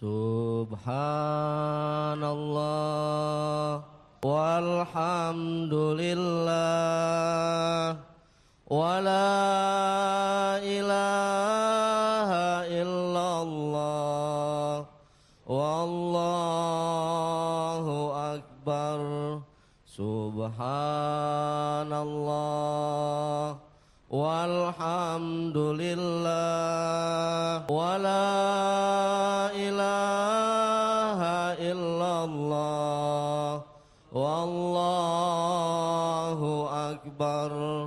Subhanallah walhamdulillah wa la ilaha illallah wallahu akbar. Subhanallah walhamdulillah wa la ilaha illallah wallahu akbar.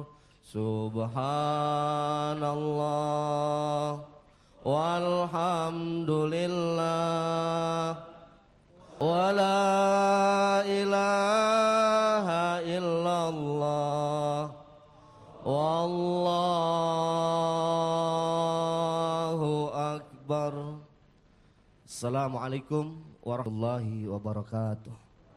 Subhanallah walhamdulillah wa la ilaha illallah wallahu akbar. Assalamualaikum warahmatullahi wabarakatuh.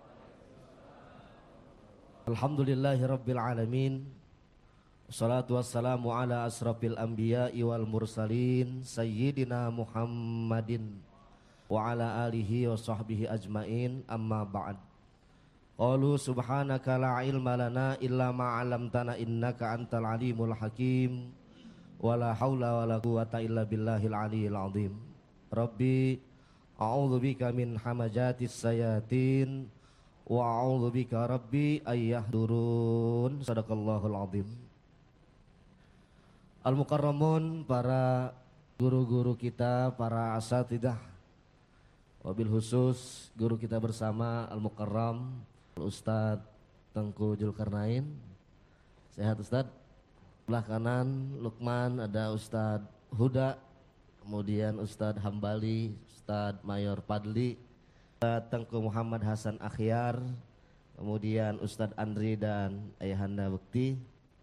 Alhamdulillahi rabbil alamin. Wassalatu wassalamu ala asrafil anbiya'i wal mursalin sayyidina Muhammadin wa ala alihi wa sahbihi ajmain, amma ba'd. Qalu subhanaka la ilma lana illa ma 'allamtana innaka antal alimul hakim wa la haula wa la quwwata illa billahil aliyyil azim. Rabbi a'udzu bika min hamajatis sayatin wa a'udzu bika rabbi ayyahdurun. Sadaqallahul azim. Al-mukarramun, para guru-guru kita, para asatidah, wabil khusus guru kita bersama Al-Mukarram Ustadz Tengku Zulkarnain. Sehat Ustadz? Sebelah kanan Lukman ada Ustadz Huda, kemudian Ustadz Hambali, Ustadz Mayor Padli, Ustadz Tengku Muhammad Hasan Akhyar, kemudian Ustadz Andri dan Ayahanda Bekti.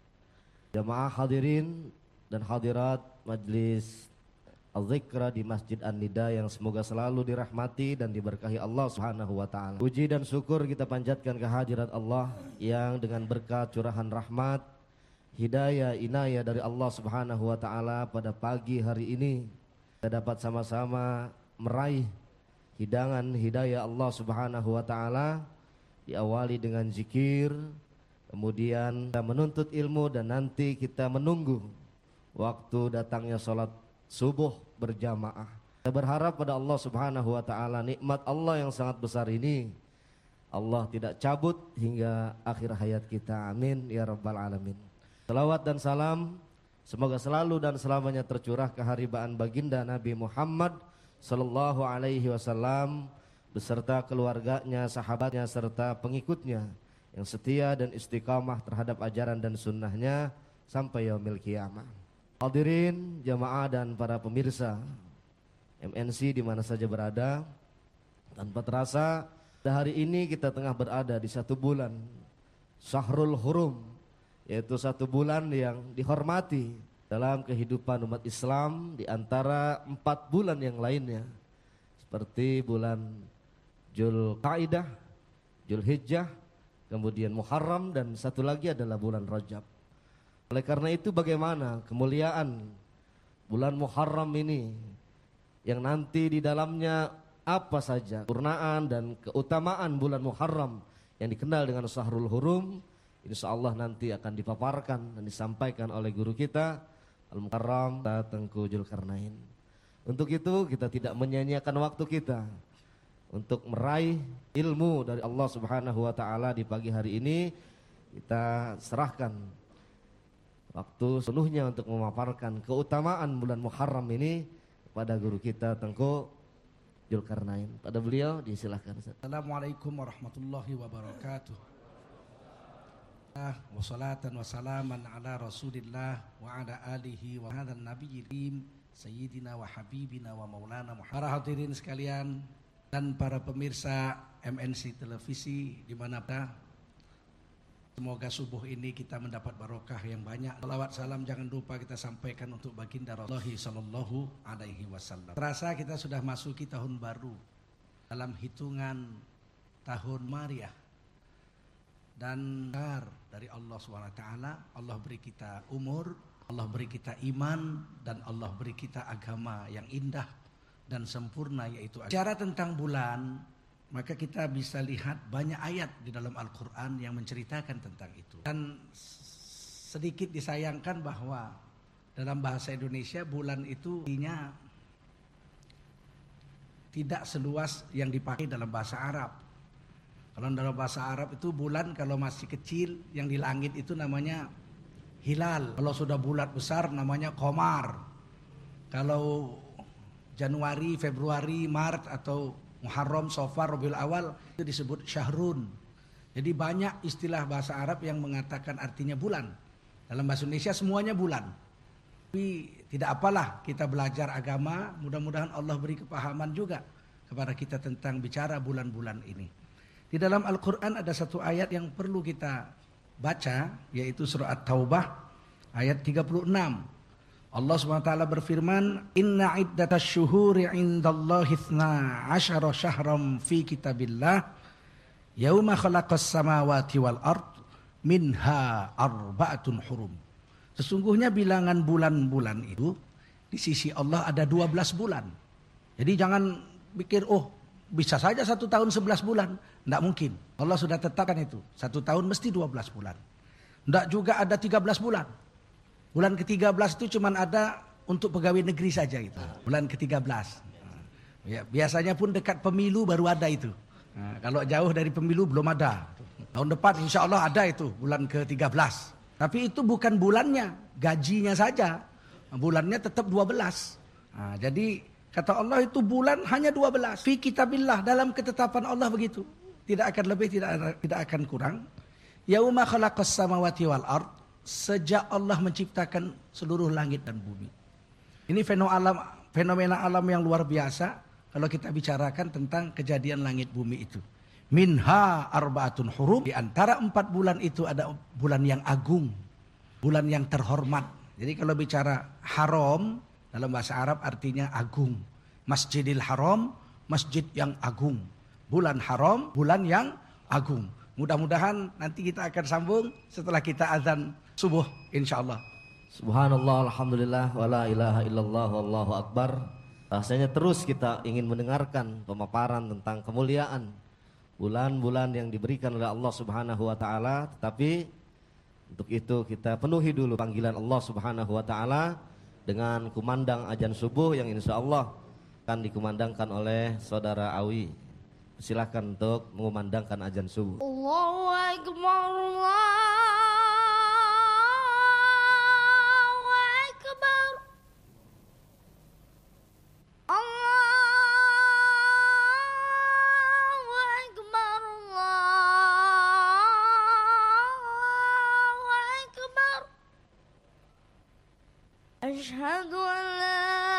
Jamaah hadirin dan hadirat Majlis Al-Zikra di Masjid An-Nida yang semoga selalu dirahmati dan diberkahi Allah Subhanahu wa taala. Puji dan syukur kita panjatkan kehadirat Allah yang dengan berkat curahan rahmat, hidayah, inayah dari Allah Subhanahu wa taala pada pagi hari ini kita dapat sama-sama meraih hidangan hidayah Allah Subhanahu wa taala, diawali dengan zikir, kemudian kita menuntut ilmu dan nanti kita menunggu waktu datangnya salat subuh berjamaah. Kita berharap pada Allah Subhanahu wa taala nikmat Allah yang sangat besar ini Allah tidak cabut hingga akhir hayat kita. Amin ya rabbal alamin. Salawat dan salam semoga selalu dan selamanya tercurah keharibaan baginda Nabi Muhammad sallallahu alaihi wasallam beserta keluarganya, sahabatnya serta pengikutnya yang setia dan istiqamah terhadap ajaran dan sunnahnya sampai yaumil qiyamah. Hadirin jamaah dan para pemirsa MNC di mana saja berada, tanpa terasa hari ini kita tengah berada di satu bulan Syahrul Hurum, yaitu satu bulan yang dihormati dalam kehidupan umat Islam di antara 4 bulan yang lainnya, seperti bulan Dzulqa'dah, Dzulhijjah, kemudian Muharram, dan satu lagi adalah bulan Rajab. Oleh karena itu bagaimana kemuliaan bulan Muharram ini yang nanti di dalamnya apa saja kesempurnaan dan keutamaan bulan Muharram yang dikenal dengan Syahrul Hurum, insyaallah nanti akan dipaparkan dan disampaikan oleh guru kita Al-Mukarram Tengku Zulkarnain. Untuk itu kita tidak menyia-nyiakan waktu kita untuk meraih ilmu dari Allah Subhanahu wa taala di pagi hari ini. Kita serahkan waktu sepenuhnya untuk memaparkan keutamaan bulan Muharram ini kepada guru kita Tengku Zulkarnain. Pada beliau disilahkan. Assalamualaikum warahmatullahi wabarakatuh. Wassalatan wassalaman ala Rasulillah wa ala alihi wa hadan nabiyyin sayyidina wa habibina wa maulana Muhammad. Para hadirin sekalian dan para pemirsa MNC televisi di mana berada, semoga subuh ini kita mendapat barokah yang banyak. Salawat salam jangan lupa kita sampaikan untuk baginda Rasulullah sallallahu alaihi wasallam. Terasa kita sudah masuki tahun baru dalam hitungan tahun Maryah. Dan dari Allah SWT, Allah beri kita umur, Allah beri kita iman, dan Allah beri kita agama yang indah, dan sempurna, yaitu bicara tentang bulan, maka kita bisa lihat banyak ayat di dalam Al-Quran yang menceritakan tentang itu. Dan sedikit disayangkan bahwa dalam bahasa Indonesia bulan itu artinya tidak seluas yang dipakai dalam bahasa Arab. Kalau dalam bahasa Arab itu bulan kalau masih kecil yang di langit itu namanya hilal. Kalau sudah bulat besar namanya qamar. Kalau Januari, Februari, Maret atau Muharram, Safar, Rabiul Awal itu disebut syahrun. Jadi banyak istilah bahasa Arab yang mengatakan artinya bulan. Dalam bahasa Indonesia semuanya bulan. Tapi tidak apalah kita belajar agama, mudah-mudahan Allah beri kepahaman juga kepada kita tentang bicara bulan-bulan ini. Di dalam Al-Quran ada satu ayat yang perlu kita baca, yaitu surah At-Taubah ayat 36. Allah SWT berfirman, Inna iddatas syuhuri indallahi 12 syahram fi kitabillah yauma khalaqas samawati wal ard minha arba'atun hurum. Sesungguhnya bilangan bulan-bulan itu di sisi Allah ada 12 bulan. Jadi jangan pikir bisa saja 1 tahun 11 bulan. Tidak mungkin. Allah sudah tetapkan itu. 1 tahun mesti 12 bulan. Tidak juga ada 13 bulan. Bulan ke-13 itu cuma ada untuk pegawai negeri saja itu. Bulan ke-13. Ya, biasanya pun dekat pemilu baru ada itu. Nah, kalau jauh dari pemilu belum ada. Tahun depan insya Allah ada itu bulan ke-13. Tapi itu bukan bulannya, gajinya saja. Bulannya tetap 12. Nah, jadi kata Allah itu bulan hanya 12. Fi kitabillah, dalam ketetapan Allah begitu. Tidak akan lebih, tidak akan kurang. Yauma khalaqas samawati wal ard. Sejak Allah menciptakan seluruh langit dan bumi. Ini fenomena alam yang luar biasa kalau kita bicarakan tentang kejadian langit bumi itu. Minha arba'atun hurum. Di antara 4 bulan itu ada bulan yang agung, bulan yang terhormat. Jadi kalau bicara haram dalam bahasa Arab artinya agung. Masjidil Haram, masjid yang agung. Bulan haram, bulan yang agung. Mudah-mudahan nanti kita akan sambung setelah kita azan subuh insyaallah. Subhanallah, alhamdulillah, wala ilaha illallah, wallahu akbar. Rasanya terus kita ingin mendengarkan pemaparan tentang kemuliaan bulan-bulan yang diberikan oleh Allah Subhanahu wa taala, tetapi untuk itu kita penuhi dulu panggilan Allah Subhanahu wa taala dengan kumandang azan subuh yang insyaallah akan dikumandangkan oleh saudara Awi. Silakan untuk mengumandangkan azan subuh. Allahu Akbar, Allahu Akbar, Allahu Akbar, Allahu Akbar. Asyhadu an la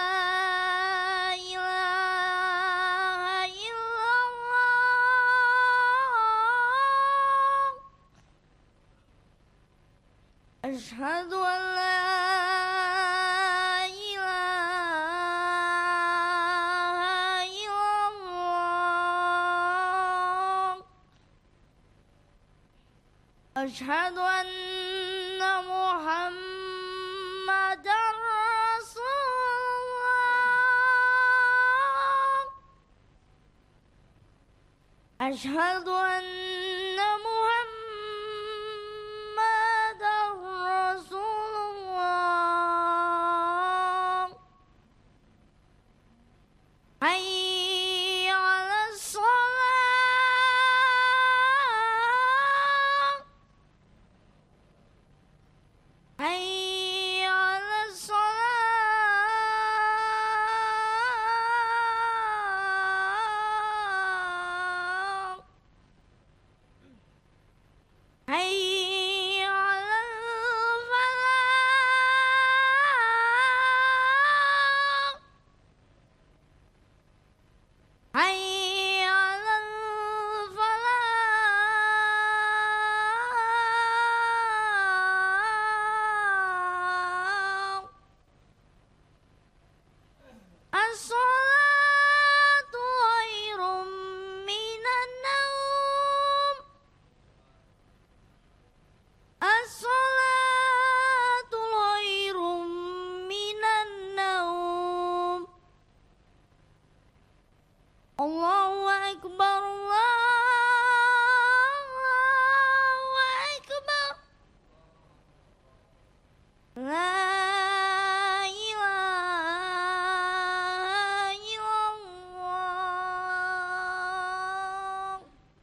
أشهد أن لا إله إلا الله أشهد أن محمدا رسول الله أشهد أن Allahu Akbar, Allahu Akbar. La ilaha illallah.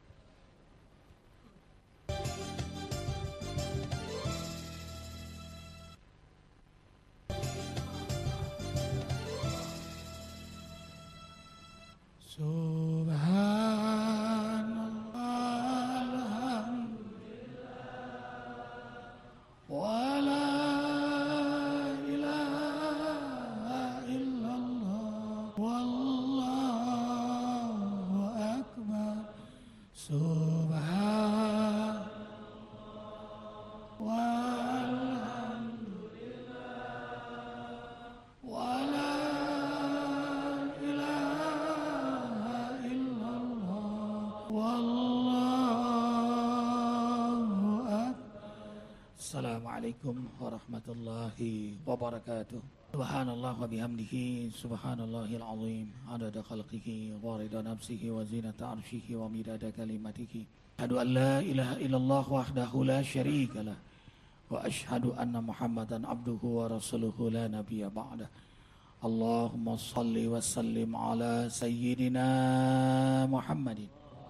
Assalamualaikum warahmatullahi wabarakatuh. Subhanallah wa bihamdihi, subhanallahil azim, adada khalqihi wa rida nafsihi wa zinata arshihi wa midada kalimatihi. Asyhadu an la ilaha illallah wahdahu la syarika lah wa asyhadu anna Muhammadan abduhu wa rasuluhu la nabiyya ba'dah. Allahumma salli wa sallim ala sayyidina Muhammadin.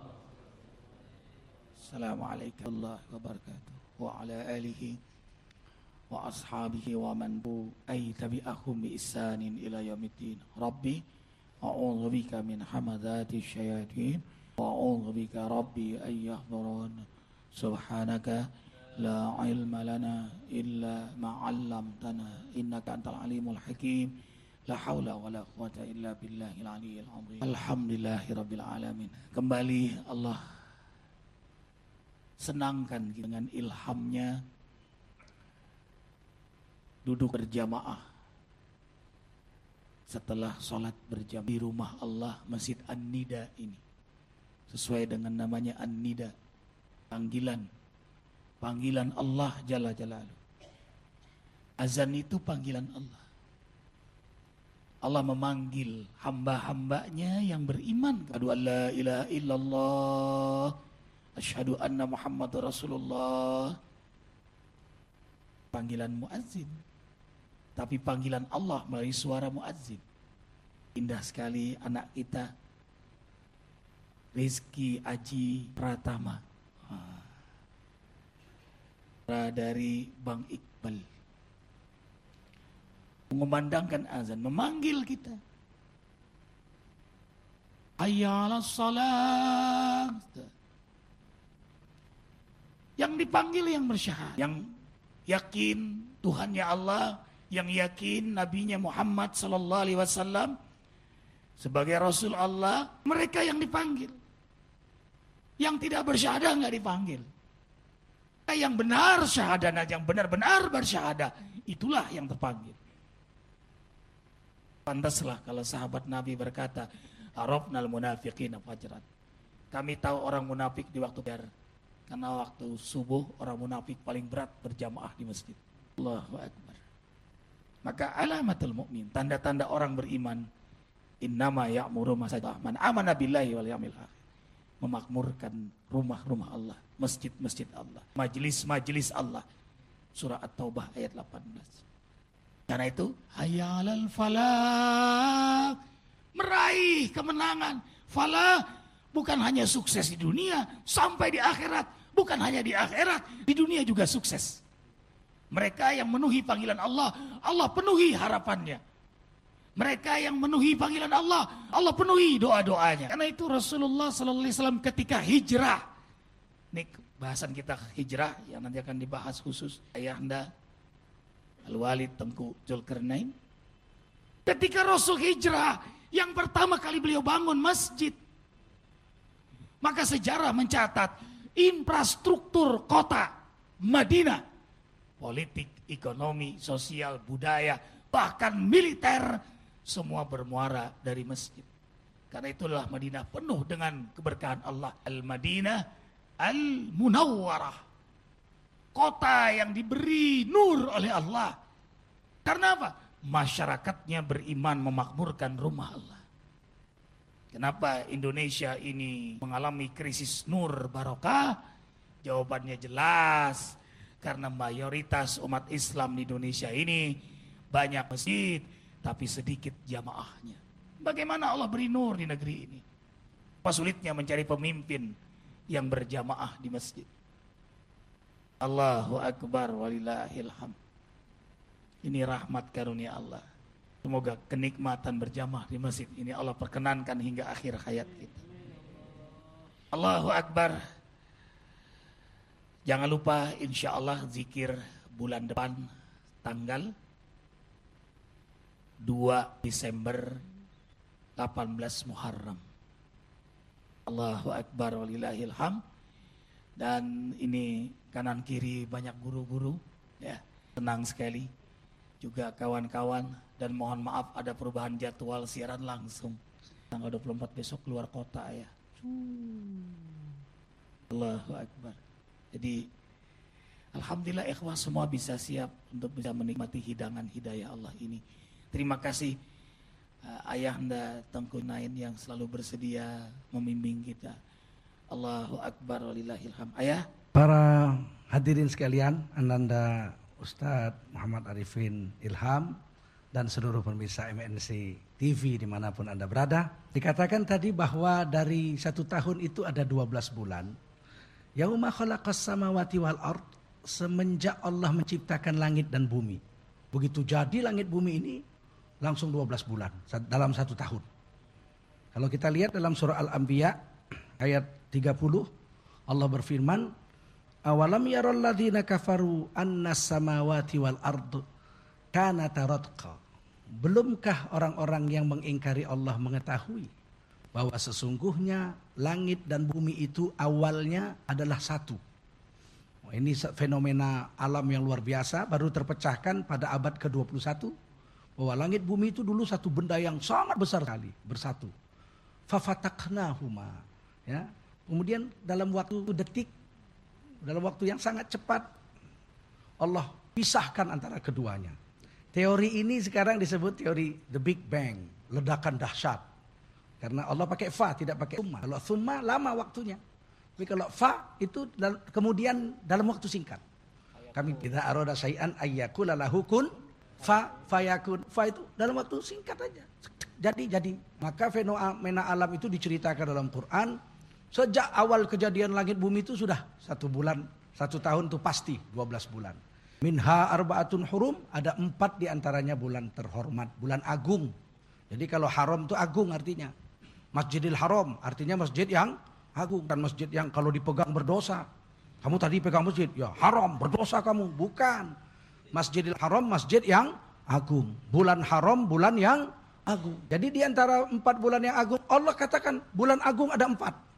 Assalamualaikum warahmatullahi wabarakatuh. Wa ala alihi wa ashabihi wa man ay tabi'ahum bi ihsanin ila yaumiddin. Rabbi a'udzu bika min hamadzati syayatin wa a'udzu bika rabbi ay yahdurun. Subhanaka la ilma lana illa ma 'allamtana innaka antal alimul hakim. La haula wa la quwata illa billahil aliyyil azim. Alhamdulillahirabbil alamin. Kembali Allah senangkan dengan ilhamnya duduk berjamaah setelah sholat berjamaah di rumah Allah, Masjid An-Nida ini sesuai dengan namanya An-Nida, panggilan Allah Jalla Jalaluh. Azan itu panggilan Allah. Allah memanggil hamba-hambanya yang beriman. Asyhadu an la ilaha illallah, asyhadu anna Muhammadar Rasulullah. Panggilan muazzin, tapi panggilan Allah melalui suara muazzin. Indah sekali anak kita Rizky Aji Pratama dari Bang Iqbal mengumandangkan azan, memanggil kita. Hayya 'alas shalah. Yang dipanggil yang bersyahadat, yang yakin Tuhannya Allah, yang yakin Nabinya Muhammad sallallahu alaihi wasallam sebagai Rasul Allah, mereka yang dipanggil. Yang tidak bersyahadat enggak dipanggil. Yang benar syahadat, yang benar-benar bersyahadat, itulah yang terpanggil. Pantaslah kalau sahabat Nabi berkata, "Arafnal munafiqina fajran." Kami tahu orang munafik di waktu biar. Karena waktu subuh orang munafik paling berat berjamaah di masjid. Allahu Akbar. Maka alamatul mukmin, tanda-tanda orang beriman, innama ya'muru masajid man amana billahi wal yawmil akhir. Memakmurkan rumah-rumah Allah, masjid-masjid Allah, majelis-majelis Allah. Surah At-Taubah ayat 18. Karena itu hayya 'alal falah, meraih kemenangan. Falah bukan hanya sukses di dunia, sampai di akhirat. Bukan hanya di akhirat, di dunia juga sukses. Mereka yang memenuhi panggilan Allah, Allah penuhi harapannya. Mereka yang memenuhi panggilan Allah, Allah penuhi doa-doanya. Karena itu Rasulullah SAW ketika hijrah, ini bahasan kita hijrah yang nanti akan dibahas khusus ayahanda Al-Walid Tengku Dzulkarnain. Ketika Rasul hijrah, yang pertama kali beliau bangun masjid. Maka sejarah mencatat infrastruktur kota Madinah, politik, ekonomi, sosial, budaya, bahkan militer, semua bermuara dari masjid. Karena itulah Madinah penuh dengan keberkahan Allah. Al-Madinah Al-Munawwarah, kota yang diberi nur oleh Allah. Karena apa? Masyarakatnya beriman, memakmurkan rumah Allah. Kenapa Indonesia ini mengalami krisis nur barokah? Jawabannya jelas. Karena mayoritas umat Islam di Indonesia ini banyak masjid, tapi sedikit jamaahnya. Bagaimana Allah beri nur di negeri ini? Apa sulitnya mencari pemimpin yang berjamaah di masjid? Allahu Akbar walillahil hamd. Ini rahmat karunia Allah. Semoga kenikmatan berjamaah di masjid ini Allah perkenankan hingga akhir hayat kita. Allahu Akbar. Jangan lupa insya Allah zikir bulan depan tanggal 2 Desember 18 Muharram. Allahu Akbar walillahil hamd. Dan ini kanan kiri banyak guru-guru, ya, senang sekali. Juga kawan-kawan, dan mohon maaf ada perubahan jadwal siaran langsung. Tanggal 24 besok keluar kota ya. Allahu Akbar. Jadi alhamdulillah ikhwah semua bisa siap untuk bisa menikmati hidangan hidayah Allah ini. Terima kasih Ayahanda Tengku Nain yang selalu bersedia membimbing kita. Allahu Akbar walillahil hamd. Ayah. Para hadirin sekalian, Ananda Ustadz Muhammad Arifin Ilham dan seluruh pemirsa MNC TV dimanapun Anda berada. Dikatakan tadi bahwa dari 1 tahun itu ada 12 bulan. Yauma khalaqas samawati wal ard, semenjak Allah menciptakan langit dan bumi. Begitu jadi langit bumi ini langsung 12 bulan dalam 1 tahun. Kalau kita lihat dalam surah Al-Anbiya ayat 30, Allah berfirman, awalam yaral ladzina kafaru annas samawati wal ard kanata ratqa. Belumkah orang-orang yang mengingkari Allah mengetahui bahwa sesungguhnya langit dan bumi itu awalnya adalah satu. Ini fenomena alam yang luar biasa, baru terpecahkan pada abad ke-21 bahwa langit bumi itu dulu satu benda yang sangat besar sekali, bersatu. Fafataknahuma, ya. Kemudian dalam waktu detik, dalam waktu yang sangat cepat, Allah pisahkan antara keduanya. Teori ini sekarang disebut teori the Big Bang, ledakan dahsyat. Karena Allah pakai fa, tidak pakai summa. Kalau summa lama waktunya. Tapi kalau fa itu kemudian dalam waktu singkat. Kami tidak arada syai'an ayyakula lahu kun fa fayakun. Fa itu dalam waktu singkat aja. Jadi. Maka fenomena alam itu diceritakan dalam Quran. Sejak awal kejadian langit bumi itu sudah 1 bulan, 1 tahun itu pasti 12 bulan. Minha arba'atun hurum, ada 4 diantaranya bulan terhormat, bulan agung. Jadi kalau haram itu agung artinya. Masjidil Haram artinya masjid yang agung. Dan masjid yang kalau dipegang berdosa. Kamu tadi pegang masjid, ya haram, berdosa kamu. Bukan. Masjidil Haram, masjid yang agung. Bulan haram, bulan yang agung. Jadi di antara 4 bulan yang agung, Allah katakan bulan agung ada 4.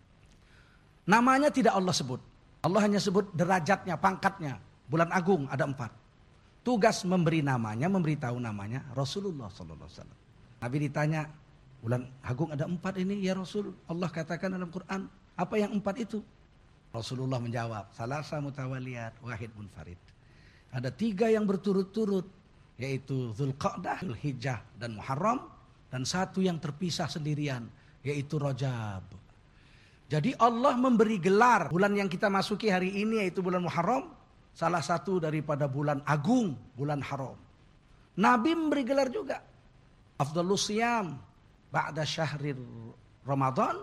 Namanya tidak Allah sebut. Allah hanya sebut derajatnya, pangkatnya. Bulan agung ada 4. Tugas memberi namanya, memberitahu namanya Rasulullah SAW. Nabi ditanya, bulan agung ada 4 ini ya Rasul. Allah katakan dalam Quran, apa yang 4 itu? Rasulullah menjawab, salasa mutawaliyat, wahid munfarid. Ada 3 yang berturut-turut, yaitu Dzulqa'dah, Dzulhijjah, dan Muharram. Dan 1 yang terpisah sendirian, yaitu Rajab. Jadi Allah memberi gelar bulan yang kita masuki hari ini yaitu bulan Muharram, salah satu daripada bulan agung, bulan haram. Nabi memberi gelar juga. Afdhalus siyam ba'da syahrir Ramadan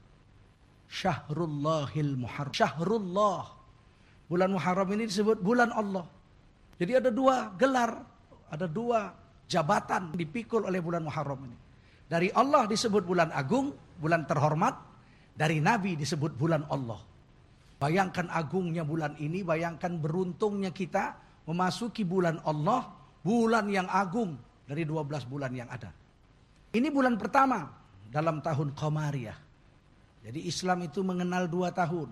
syahrullahil Muharram. Syahrullah. Bulan Muharram ini disebut bulan Allah. Jadi ada 2 gelar, ada 2 jabatan dipikul oleh bulan Muharram ini. Dari Allah disebut bulan agung, bulan terhormat. Dari Nabi disebut bulan Allah. Bayangkan agungnya bulan ini, bayangkan beruntungnya kita memasuki bulan Allah, bulan yang agung dari 12 bulan yang ada. Ini bulan pertama dalam tahun Qamariyah. Jadi Islam itu mengenal 2 tahun.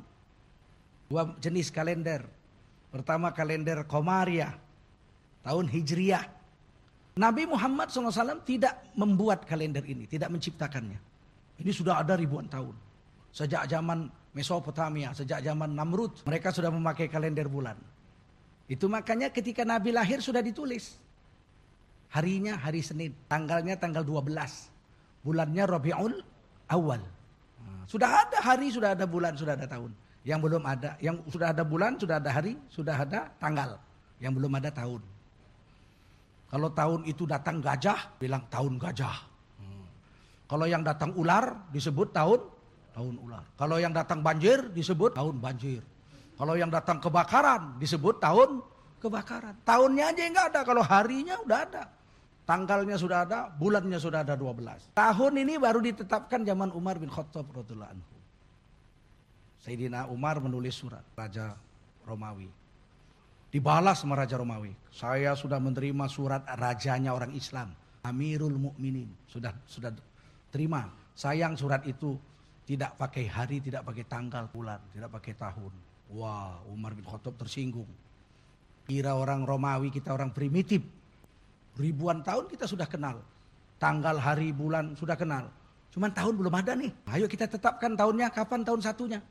2 jenis kalender. Pertama kalender Qamariyah, tahun Hijriyah. Nabi Muhammad SAW tidak membuat kalender ini, tidak menciptakannya. Ini sudah ada ribuan tahun. Sejak zaman Mesopotamia, sejak zaman Namrud, mereka sudah memakai kalender bulan. Itu makanya ketika Nabi lahir sudah ditulis. Harinya hari Senin, tanggalnya tanggal 12. Bulannya Rabiul awal. Sudah ada hari, sudah ada bulan, sudah ada tahun. Yang belum ada, yang sudah ada bulan, sudah ada hari, sudah ada tanggal. Yang belum ada tahun. Kalau tahun itu datang gajah, bilang tahun gajah. Kalau yang datang ular, disebut tahun ular. Kalau yang datang banjir, disebut tahun banjir. Kalau yang datang kebakaran, disebut tahun kebakaran. Tahunnya aja nggak ada, kalau harinya udah ada. Tanggalnya sudah ada, bulannya sudah ada 12. Tahun ini baru ditetapkan zaman Umar bin Khattab radhiyallahu anhu. Sayyidina Umar menulis surat Raja Romawi. Dibalas sama Raja Romawi. Saya sudah menerima surat rajanya orang Islam, Amirul Mukminin. Sudah terima. Sayang surat itu tidak pakai hari, tidak pakai tanggal, bulan, tidak pakai tahun. Wah, Umar bin Khattab tersinggung. Kira orang Romawi kita orang primitif. Ribuan tahun kita sudah kenal. Tanggal, hari, bulan sudah kenal. Cuman tahun belum ada nih. Ayo kita tetapkan tahunnya, kapan tahun satunya.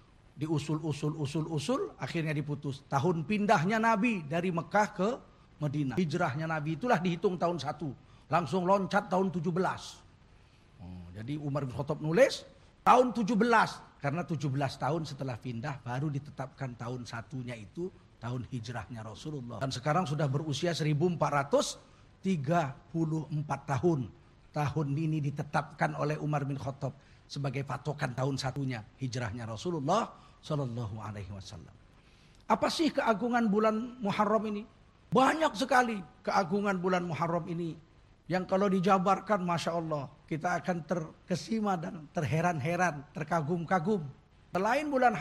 Diusul, akhirnya diputus. Tahun pindahnya Nabi dari Mekah ke Madinah. Hijrahnya Nabi itulah dihitung tahun 1. Langsung loncat tahun 17. Jadi Umar bin Khattab nulis tahun 17. Karena 17 tahun setelah pindah baru ditetapkan tahun satunya itu tahun hijrahnya Rasulullah. Dan sekarang sudah berusia 1434 tahun. Tahun ini ditetapkan oleh Umar bin Khattab sebagai patokan tahun satunya hijrahnya Rasulullah Sallallahu Alaihi Wasallam. Apa sih keagungan bulan Muharram ini? Banyak sekali keagungan bulan Muharram ini yang kalau dijabarkan, masya Allah, kita akan terkesima dan terheran-heran, terkagum-kagum. Selain bulan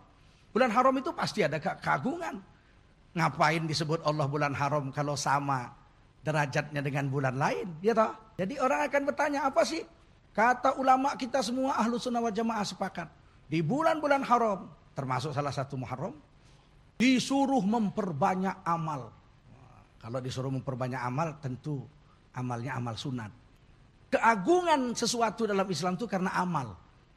haram itu pasti ada keagungan. Ngapain disebut Allah bulan haram kalau sama derajatnya dengan bulan lain? Ya toh? Jadi orang akan bertanya, apa sih? Kata ulama kita semua ahlu sunnah wal jamaah sepakat. Di bulan-bulan haram, termasuk salah satu Muharram, disuruh memperbanyak amal. Kalau disuruh memperbanyak amal, tentu amalnya amal sunat. Keagungan sesuatu dalam Islam itu karena amal.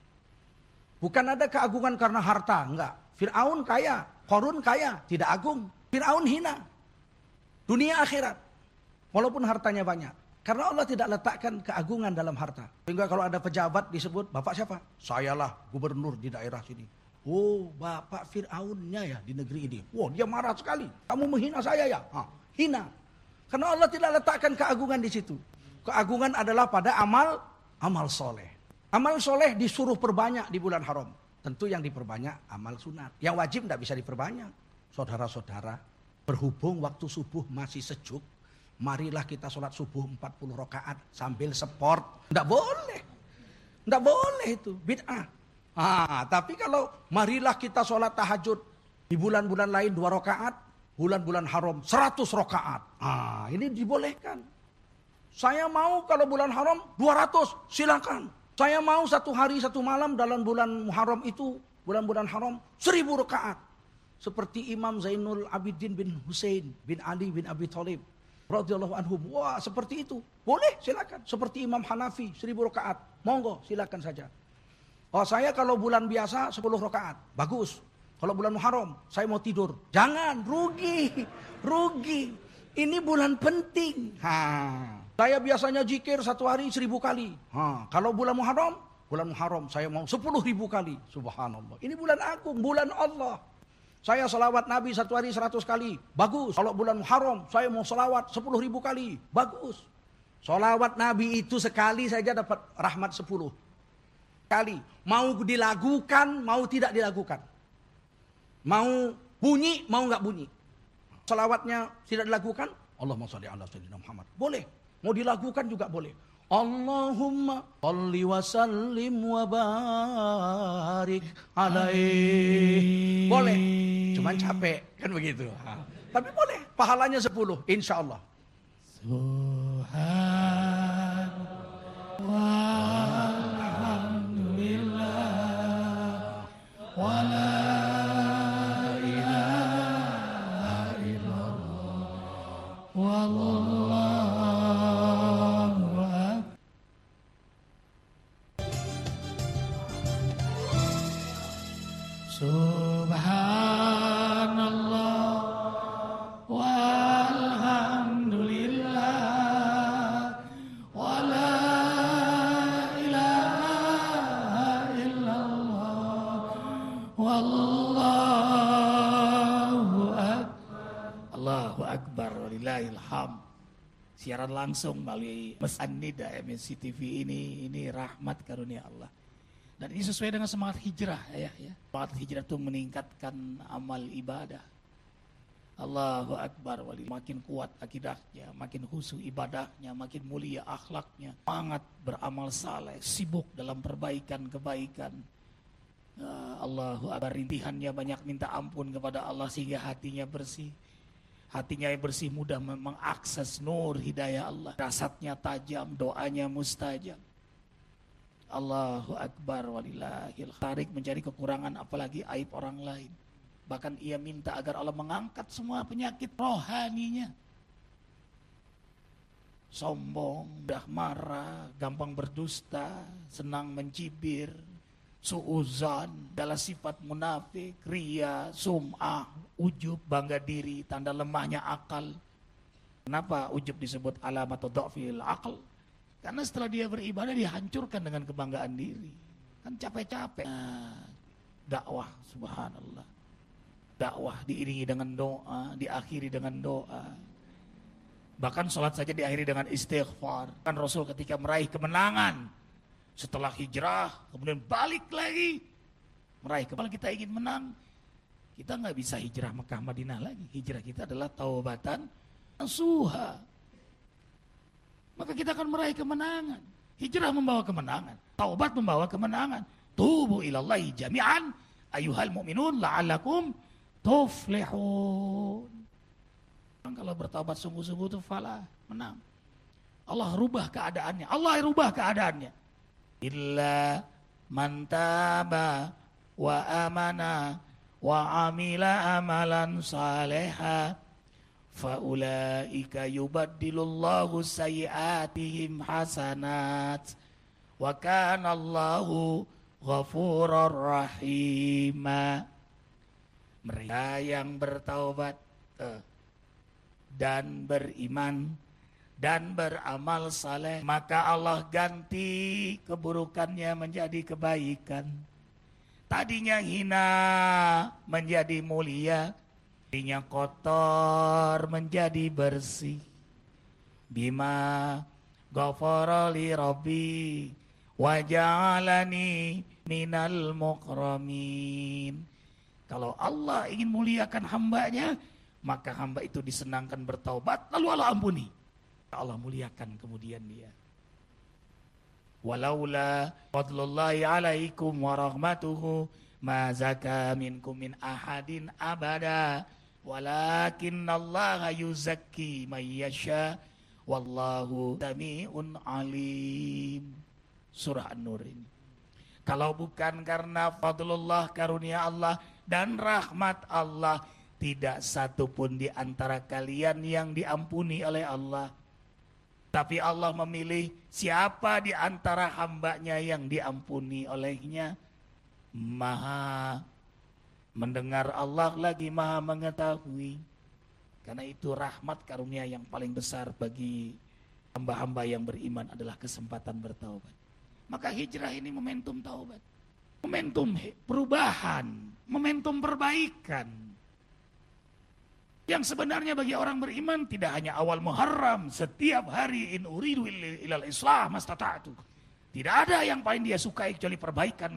Bukan ada keagungan karena harta, enggak. Fir'aun kaya, Qarun kaya, tidak agung. Fir'aun hina. Dunia akhirat. Walaupun hartanya banyak. Karena Allah tidak letakkan keagungan dalam harta. Sehingga kalau ada pejabat disebut, bapak siapa? Sayalah gubernur di daerah sini. Oh, bapak Fir'aunnya ya di negeri ini. Wah, dia marah sekali. Kamu menghina saya ya? Hina. Karena Allah tidak letakkan keagungan di situ. Keagungan adalah pada amal soleh. Amal soleh disuruh perbanyak di bulan haram. Tentu yang diperbanyak amal sunat. Yang wajib tidak bisa diperbanyak. Saudara-saudara, berhubung waktu subuh masih sejuk, marilah kita sholat subuh 40 rakaat sambil sport. Tidak boleh. Tidak boleh itu. Bid'ah. Tapi kalau marilah kita sholat tahajud di bulan-bulan lain 2 rakaat. Bulan-bulan haram 100 rakaat. Ini dibolehkan. Saya mau kalau bulan haram 200. Silakan. Saya mau 1 hari 1 malam dalam bulan Muharram itu. Bulan-bulan haram 1000 rakaat. Seperti Imam Zainul Abidin bin Husain bin Ali bin Abi Thalib radhiyallahu anhum. Wah, seperti itu. Boleh, silakan. Seperti Imam Hanafi 1000 rakaat. Monggo, silakan saja. Saya kalau bulan biasa 10 rakaat. Bagus. Kalau bulan Muharram, saya mau tidur. Jangan, rugi. Ini bulan penting. Saya biasanya zikir 1 hari 1000 kali. Kalau bulan Muharram saya mau 10.000 kali. Subhanallah. Ini bulan agung, bulan Allah. Saya selawat Nabi 1 hari 100 kali. Bagus. Kalau bulan Muharram saya mau selawat 10.000 kali. Bagus. Selawat Nabi itu sekali saja dapat rahmat 10 kali. Mau dilakukan, mau tidak dilakukan. Mau bunyi, mau nggak bunyi. Selawatnya tidak dilakukan, Allahumma sholli ala sayyidina Muhammad. Boleh. Mau dilakukan juga boleh. Allahumma sholli wa sallim wa barik alaihi. Boleh. Cuman capek, kan begitu. Tapi boleh. Pahalanya 10, insya Allah. Alhamdulillah. Wala Subhanallah walhamdulillah wa la ilaha siaran langsung melalui An-Nida MNC TV ini rahmat karunia Allah. Dan ini sesuai dengan semangat hijrah ya. Semangat hijrah itu meningkatkan amal ibadah. Allahu Akbar, makin kuat akidahnya, makin khusyuk ibadahnya, makin mulia akhlaknya, semangat beramal saleh, sibuk dalam perbaikan kebaikan. Allahu Akbar, rintihannya banyak minta ampun kepada Allah sehingga hatinya bersih. Hatinya yang bersih mudah mengakses nur hidayah Allah. Rasatnya tajam, doanya mustajab. Allahu Akbar walillahil tarik mencari kekurangan apalagi aib orang lain. Bahkan ia minta agar Allah mengangkat semua penyakit rohaninya. Sombong, mudah marah, gampang berdusta, senang mencibir, suuzan, adalah sifat munafik, ria, sum'ah, ujub, bangga diri, tanda lemahnya akal. Kenapa ujub disebut alamat atau dhafil akal? Karena setelah dia beribadah dihancurkan dengan kebanggaan diri. Kan capek-capek. Dakwah, subhanallah. Dakwah diiringi dengan doa, diakhiri dengan doa. Bahkan sholat saja diakhiri dengan istighfar. Kan Rasul ketika meraih kemenangan setelah hijrah, kemudian balik lagi meraih kemenangan. Kalau kita ingin menang, kita nggak bisa hijrah Mekah Madinah lagi. Hijrah kita adalah taubatan nasuha. Maka kita akan meraih kemenangan. Hijrah membawa kemenangan, taubat membawa kemenangan. Tubu ilallahi jami'an ayyuhal mu'minun la'allakum tuflihun. Kalau bertaubat sungguh-sungguh itu falah, menang. Allah rubah keadaannya. Allah rubah keadaannya. Illa man taba wa amana wa amila amalan saleha faulaika yubaddilullahu sayyiatihim hasanat wa kana Allahu ghafurur rahima. Mereka yang bertaubat dan beriman dan beramal saleh, maka Allah ganti keburukannya menjadi kebaikan. Tadinya hina menjadi mulia, tadinya kotor menjadi bersih. Bima ghafara li rabbi wa ja'alani minal mukramin. Kalau Allah ingin muliakan hambanya, maka hamba itu disenangkan bertaubat, lalu Allah ampuni. Allah muliakan kemudian dia. Walaula fadlullahi alaikum wa rahmatuhu ma zaka minkum min ahadin abada walakinnallaha yuzakki man yasha wallahu sami'un alim. Surah An-Nur ini. Kalau bukan karena fadlullah karunia Allah dan rahmat Allah, tidak satu pun di antara kalian yang diampuni oleh Allah. Tapi Allah memilih siapa di antara hambanya yang diampuni olehnya. Maha mendengar Allah lagi maha mengetahui. Karena itu rahmat karunia yang paling besar bagi hamba-hamba yang beriman adalah kesempatan bertaubat. Maka hijrah ini momentum taubat. Momentum perubahan, momentum perbaikan. Yang sebenarnya bagi orang beriman tidak hanya awal Muharram, setiap hari in uridu ilal islah mastata'tu. Tidak ada yang paling dia sukai kecuali perbaikan.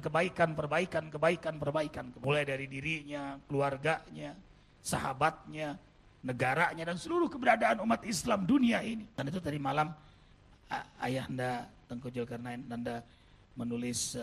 Mulai dari dirinya, keluarganya, sahabatnya, negaranya, dan seluruh keberadaan umat Islam dunia ini. Dan itu tadi malam Ayahanda Tengku Zulkarnain Nanda menulis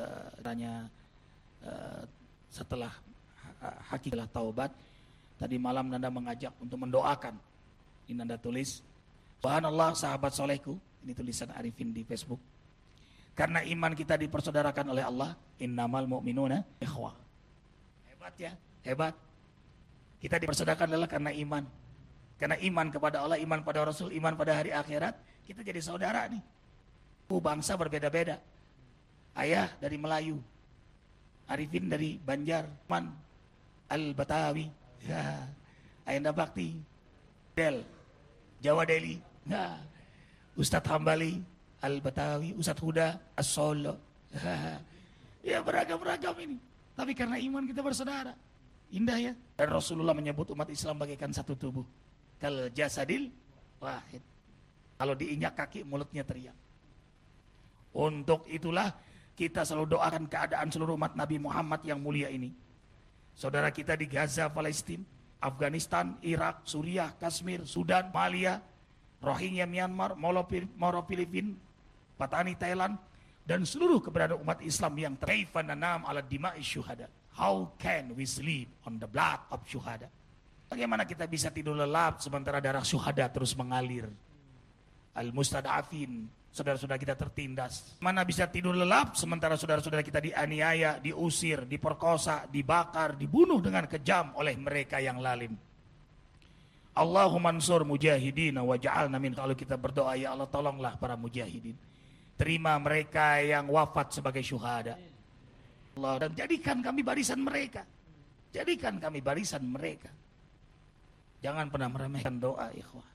setelah hakikat taubat. Tadi malam Nanda mengajak untuk mendoakan. Ini Nanda tulis, subhanallah sahabat solehku, ini tulisan Arifin di Facebook. Karena iman kita dipersaudarakan oleh Allah, innamal mu'minuna ikhwah. Hebat ya, hebat. Kita dipersaudarakan adalah karena iman. Karena iman kepada Allah, iman pada Rasul, iman pada hari akhirat, kita jadi saudara nih. Bangsa berbeda-beda. Ayah dari Melayu, Arifin dari Banjar, Man Al-Batawi, ya. Ayanda Bakti, Del, Jawa Deli, ya. Ustadz Hambali, Al-Batawi, Ustadz Huda, As-Solo, ya beragam-beragam ini. Tapi karena iman kita bersaudara, indah ya. Dan Rasulullah menyebut umat Islam bagaikan satu tubuh, kal jasadil wahid. Kalau diinjak kaki mulutnya teriak. Untuk itulah kita selalu doakan keadaan seluruh umat Nabi Muhammad yang mulia ini. Saudara kita di Gaza, Palestina, Afghanistan, Irak, Suriah, Kashmir, Sudan, Malaysia, Rohingya, Myanmar, Moro Filipina, Patani, Thailand, dan seluruh keberadaan umat Islam yang kaifa nanam ala dima'i syuhada. How can we sleep on the blood of syuhada? Bagaimana kita bisa tidur lelap sementara darah syuhada terus mengalir? Al-mustada'afin, saudara-saudara kita tertindas. Mana bisa tidur lelap sementara saudara-saudara kita dianiaya, diusir, diperkosa, dibakar, dibunuh dengan kejam oleh mereka yang lalim. Allahumma ansur mujahidin wa ja'alna min. Kalau kita berdoa, ya Allah tolonglah para mujahidin. Terima mereka yang wafat sebagai syuhada. Allah, dan jadikan kami barisan mereka. Jadikan kami barisan mereka. Jangan pernah meremehkan doa, ikhwan.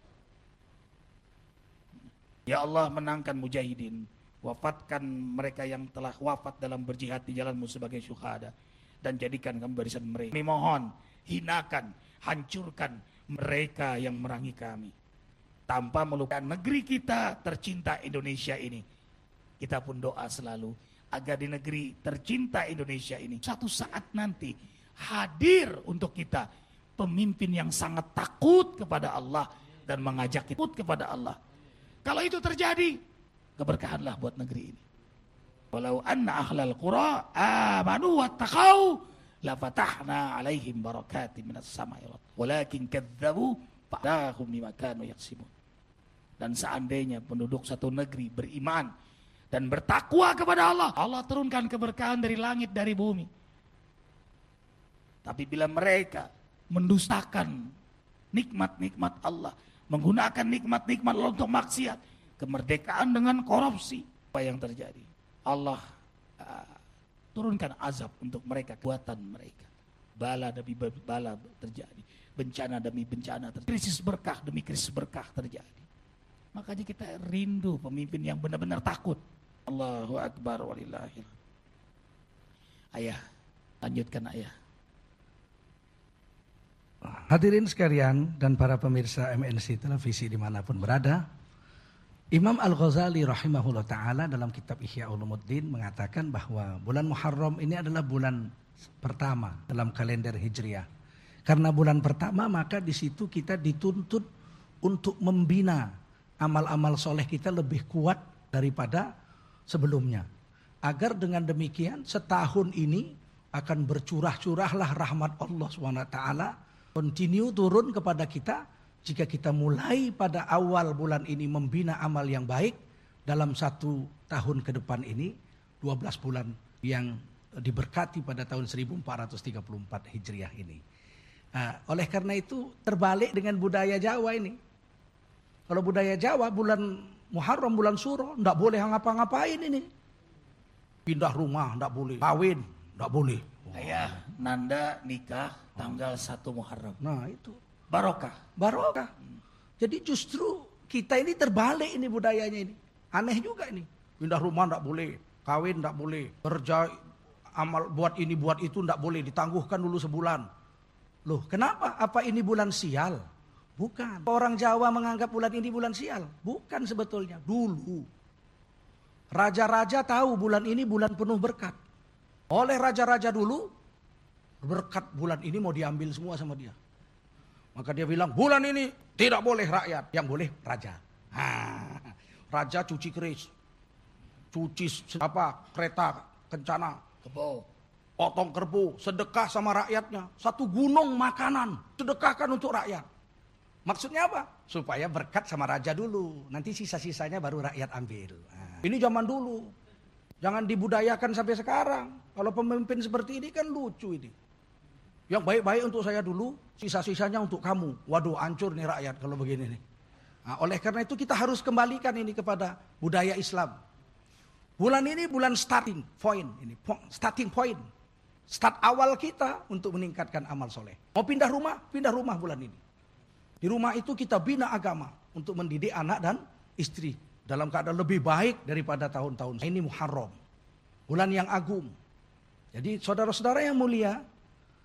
Ya Allah, menangkan mujahidin. Wafatkan mereka yang telah wafat dalam berjihad di jalanmu sebagai syuhada. Dan jadikan kami barisan mereka. Kami mohon, hinakan, hancurkan mereka yang merangi kami. Tanpa melupakan negeri kita tercinta Indonesia ini. Kita pun doa selalu agar di negeri tercinta Indonesia ini suatu saat nanti hadir untuk kita pemimpin yang sangat takut kepada Allah dan mengajak kita kepada Allah. Kalau itu terjadi, keberkahanlah buat negeri ini. Walau anna ahlal qura amanu wattaqau la fatahna alaihim barakatim minas samai wal ardh walakin kadzdzabu fa'dahum bima kanu yaksibun. Dan seandainya penduduk satu negeri beriman dan bertakwa kepada Allah, Allah turunkan keberkahan dari langit, dari bumi. Tapi bila mereka mendustakan nikmat-nikmat Allah, menggunakan nikmat-nikmat Allah untuk maksiat, kemerdekaan dengan korupsi, apa yang terjadi? Allah turunkan azab untuk mereka, kekuatan mereka. Bala demi bala terjadi, bencana demi bencana terjadi, krisis berkah demi krisis berkah terjadi. Makanya kita rindu pemimpin yang benar-benar takut. Allahu Akbar walillahil. Ayah, lanjutkan ayah. Hadirin sekalian dan para pemirsa MNC televisi dimanapun berada, Imam Al-Ghazali rahimahullah ta'ala dalam kitab Ihya Ulumuddin mengatakan bahwa bulan Muharram ini adalah bulan pertama dalam kalender Hijriah. Karena bulan pertama maka di situ kita dituntut untuk membina amal-amal soleh kita lebih kuat daripada sebelumnya. Agar dengan demikian setahun ini akan bercurah-curahlah rahmat Allah SWT continue turun kepada kita jika kita mulai pada awal bulan ini membina amal yang baik dalam 1 tahun ke depan ini 12 bulan yang diberkati pada tahun 1434 Hijriah ini. Oleh karena itu terbalik dengan budaya Jawa ini. Kalau budaya Jawa bulan Muharram, bulan Suro, enggak boleh ngapa-ngapain ini. Pindah rumah enggak boleh, kawin enggak boleh. Ayah, Nanda nikah tanggal 1 Muharram. Nah itu. Barokah. Barokah. Jadi justru kita ini terbalik ini budayanya ini. Aneh juga ini. Pindah rumah enggak boleh, kawin enggak boleh, kerja amal buat ini buat itu enggak boleh, ditangguhkan dulu sebulan. Loh kenapa? Apa ini bulan sial? Bukan. Orang Jawa menganggap bulan ini bulan sial. Bukan sebetulnya. Dulu. Raja-raja tahu bulan ini bulan penuh berkat. Oleh raja-raja dulu, berkat bulan ini mau diambil semua sama dia. Maka dia bilang, bulan ini tidak boleh rakyat. Yang boleh raja. Raja cuci keris. Cuci kereta kencana. Kerbau. Potong kerbau. Sedekah sama rakyatnya. 1 gunung makanan. Sedekahkan untuk rakyat. Maksudnya apa? Supaya berkat sama raja dulu. Nanti sisa-sisanya baru rakyat ambil. Ini zaman dulu. Jangan dibudayakan sampai sekarang. Kalau pemimpin seperti ini kan lucu ini. Yang baik-baik untuk saya dulu, sisa-sisanya untuk kamu. Waduh, hancur nih rakyat kalau begini nih. Oleh karena itu kita harus kembalikan ini kepada budaya Islam. Bulan ini bulan starting point. Starting point. Start awal kita untuk meningkatkan amal soleh. Mau pindah rumah bulan ini. Di rumah itu kita bina agama untuk mendidik anak dan istri dalam keadaan lebih baik daripada tahun-tahun. Ini Muharram, bulan yang agung. Jadi saudara-saudara yang mulia,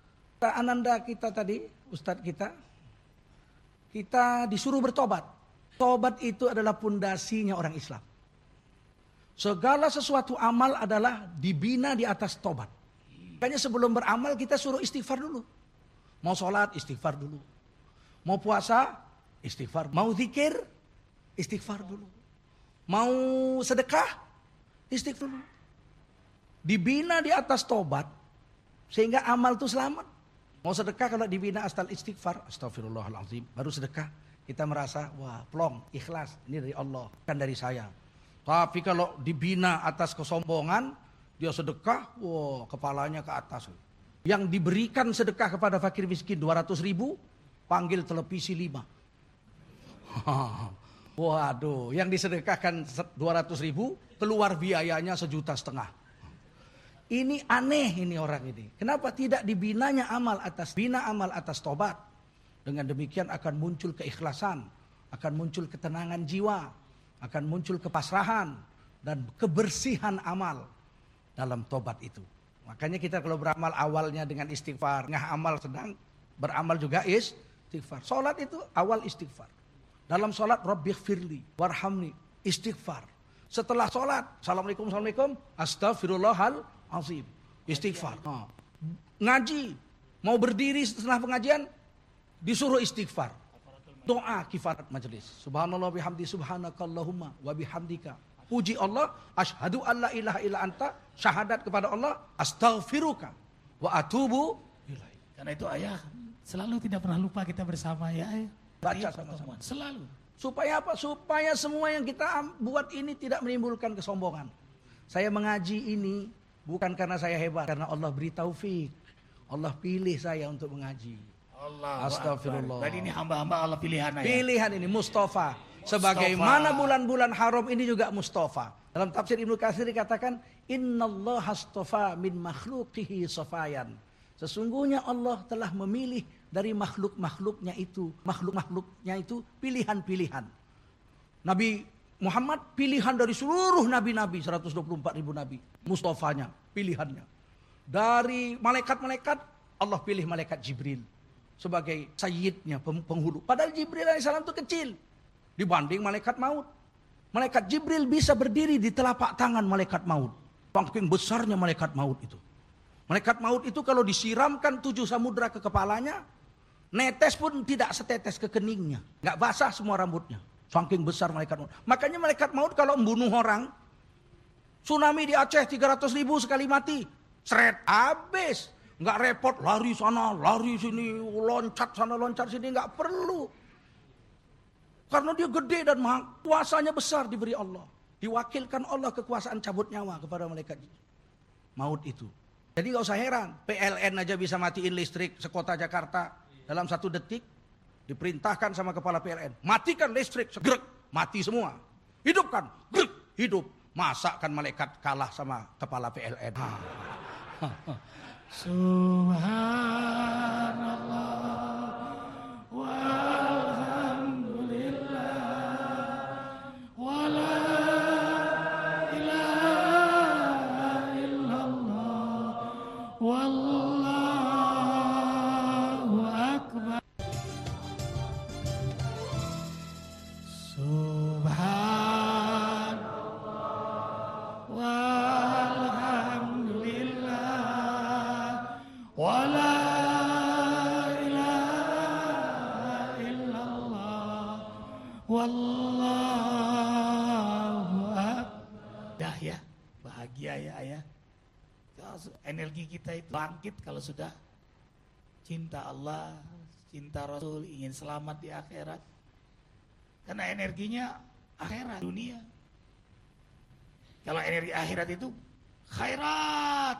Ananda kita tadi, Ustadz kita disuruh bertobat. Tobat itu adalah pondasinya orang Islam. Segala sesuatu amal adalah dibina di atas tobat. Makanya sebelum beramal kita suruh istighfar dulu. Mau sholat, istighfar dulu. Mau puasa, istighfar. Mau zikir, istighfar dulu. Mau sedekah, istighfar dulu. Dibina di atas tobat, sehingga amal itu selamat. Mau sedekah kalau dibina asal istighfar, astagfirullahaladzim, baru sedekah. Kita merasa, wah plong, ikhlas, ini dari Allah, bukan dari saya. Tapi kalau dibina atas kesombongan, dia sedekah, wah kepalanya ke atas. Yang diberikan sedekah kepada fakir miskin 200.000, panggil televisi 5. Waduh, yang disedekahkan 200.000, keluar biayanya 1,5 juta. Ini aneh ini orang ini. Kenapa tidak dibinanya amal atas tobat? Dengan demikian akan muncul keikhlasan, akan muncul ketenangan jiwa, akan muncul kepasrahan dan kebersihan amal dalam tobat itu. Makanya kita kalau beramal awalnya dengan istighfar, tengah amal sedang beramal juga istighfar. Salat itu awal istighfar. Dalam salat Rabbighfirli warhamni, istighfar. Setelah salat, assalamualaikum, astagfirullahalazim, istighfar. Ngaji, mau berdiri setelah pengajian, disuruh istighfar. Doa kifarat majelis. Subhanallah bihamdi, subhanakallahumma wa bihamdika. Puji Allah, asyhadu alla ilaha illa anta, syahadat kepada Allah, astaghfiruka wa atubu ilaik. Karena itu ayah selalu tidak pernah lupa kita bersama ya ayah. Baca sama-sama. Selalu. Supaya apa? Supaya semua yang kita buat ini tidak menimbulkan kesombongan. Saya mengaji ini bukan karena saya hebat, karena Allah beri taufik. Allah pilih saya untuk mengaji. Allah Astagfirullah. Tadi ini hamba-hamba Allah pilihan ayah. Pilihan ini Mustafa. Sebagaimana bulan-bulan haram ini juga Mustafa. Dalam tafsir Ibnu Katsir dikatakan, Innallaha astafa min makhluqihi safayan. Sesungguhnya Allah telah memilih dari makhluk-makhluknya itu pilihan-pilihan. Nabi Muhammad pilihan dari seluruh nabi-nabi, 124.000 nabi. Mustafanya, pilihannya. Dari malaikat-malaikat, Allah pilih malaikat Jibril sebagai sayyidnya, penghulu. Padahal Jibril alaihissalam itu kecil dibanding malaikat maut. Malaikat Jibril bisa berdiri di telapak tangan malaikat maut. Saking besarnya malaikat maut itu. Malaikat maut itu kalau disiramkan 7 samudra ke kepalanya, netes pun tidak setetes ke keningnya. Nggak basah semua rambutnya. Saking besar malaikat maut. Makanya malaikat maut kalau membunuh orang, tsunami di Aceh 300.000 sekali mati, seret habis. Nggak repot lari sana, lari sini, loncat sana, loncat sini, nggak perlu. Karena dia gede dan kuasanya besar diberi Allah. Diwakilkan Allah kekuasaan cabut nyawa kepada malaikat maut itu. Jadi nggak usah heran, PLN aja bisa matiin listrik sekota Jakarta dalam 1 detik. Diperintahkan sama kepala PLN, matikan listrik, segrek, mati semua. Hidupkan, grek, hidup. Masa kan malaikat kalah sama kepala PLN? Subhanallah walhamdulillah wala ilaha illallah wallahu akbar. Subhanallah walhamdulillah wala ilaha illallah wallahu akbar. Dah ya, bahagia ya ayah. Energi kita itu bangkit kalau sudah cinta Allah, cinta Rasul, ingin selamat di akhirat. Karena energinya akhirat, dunia. Kalau energi akhirat itu khairat,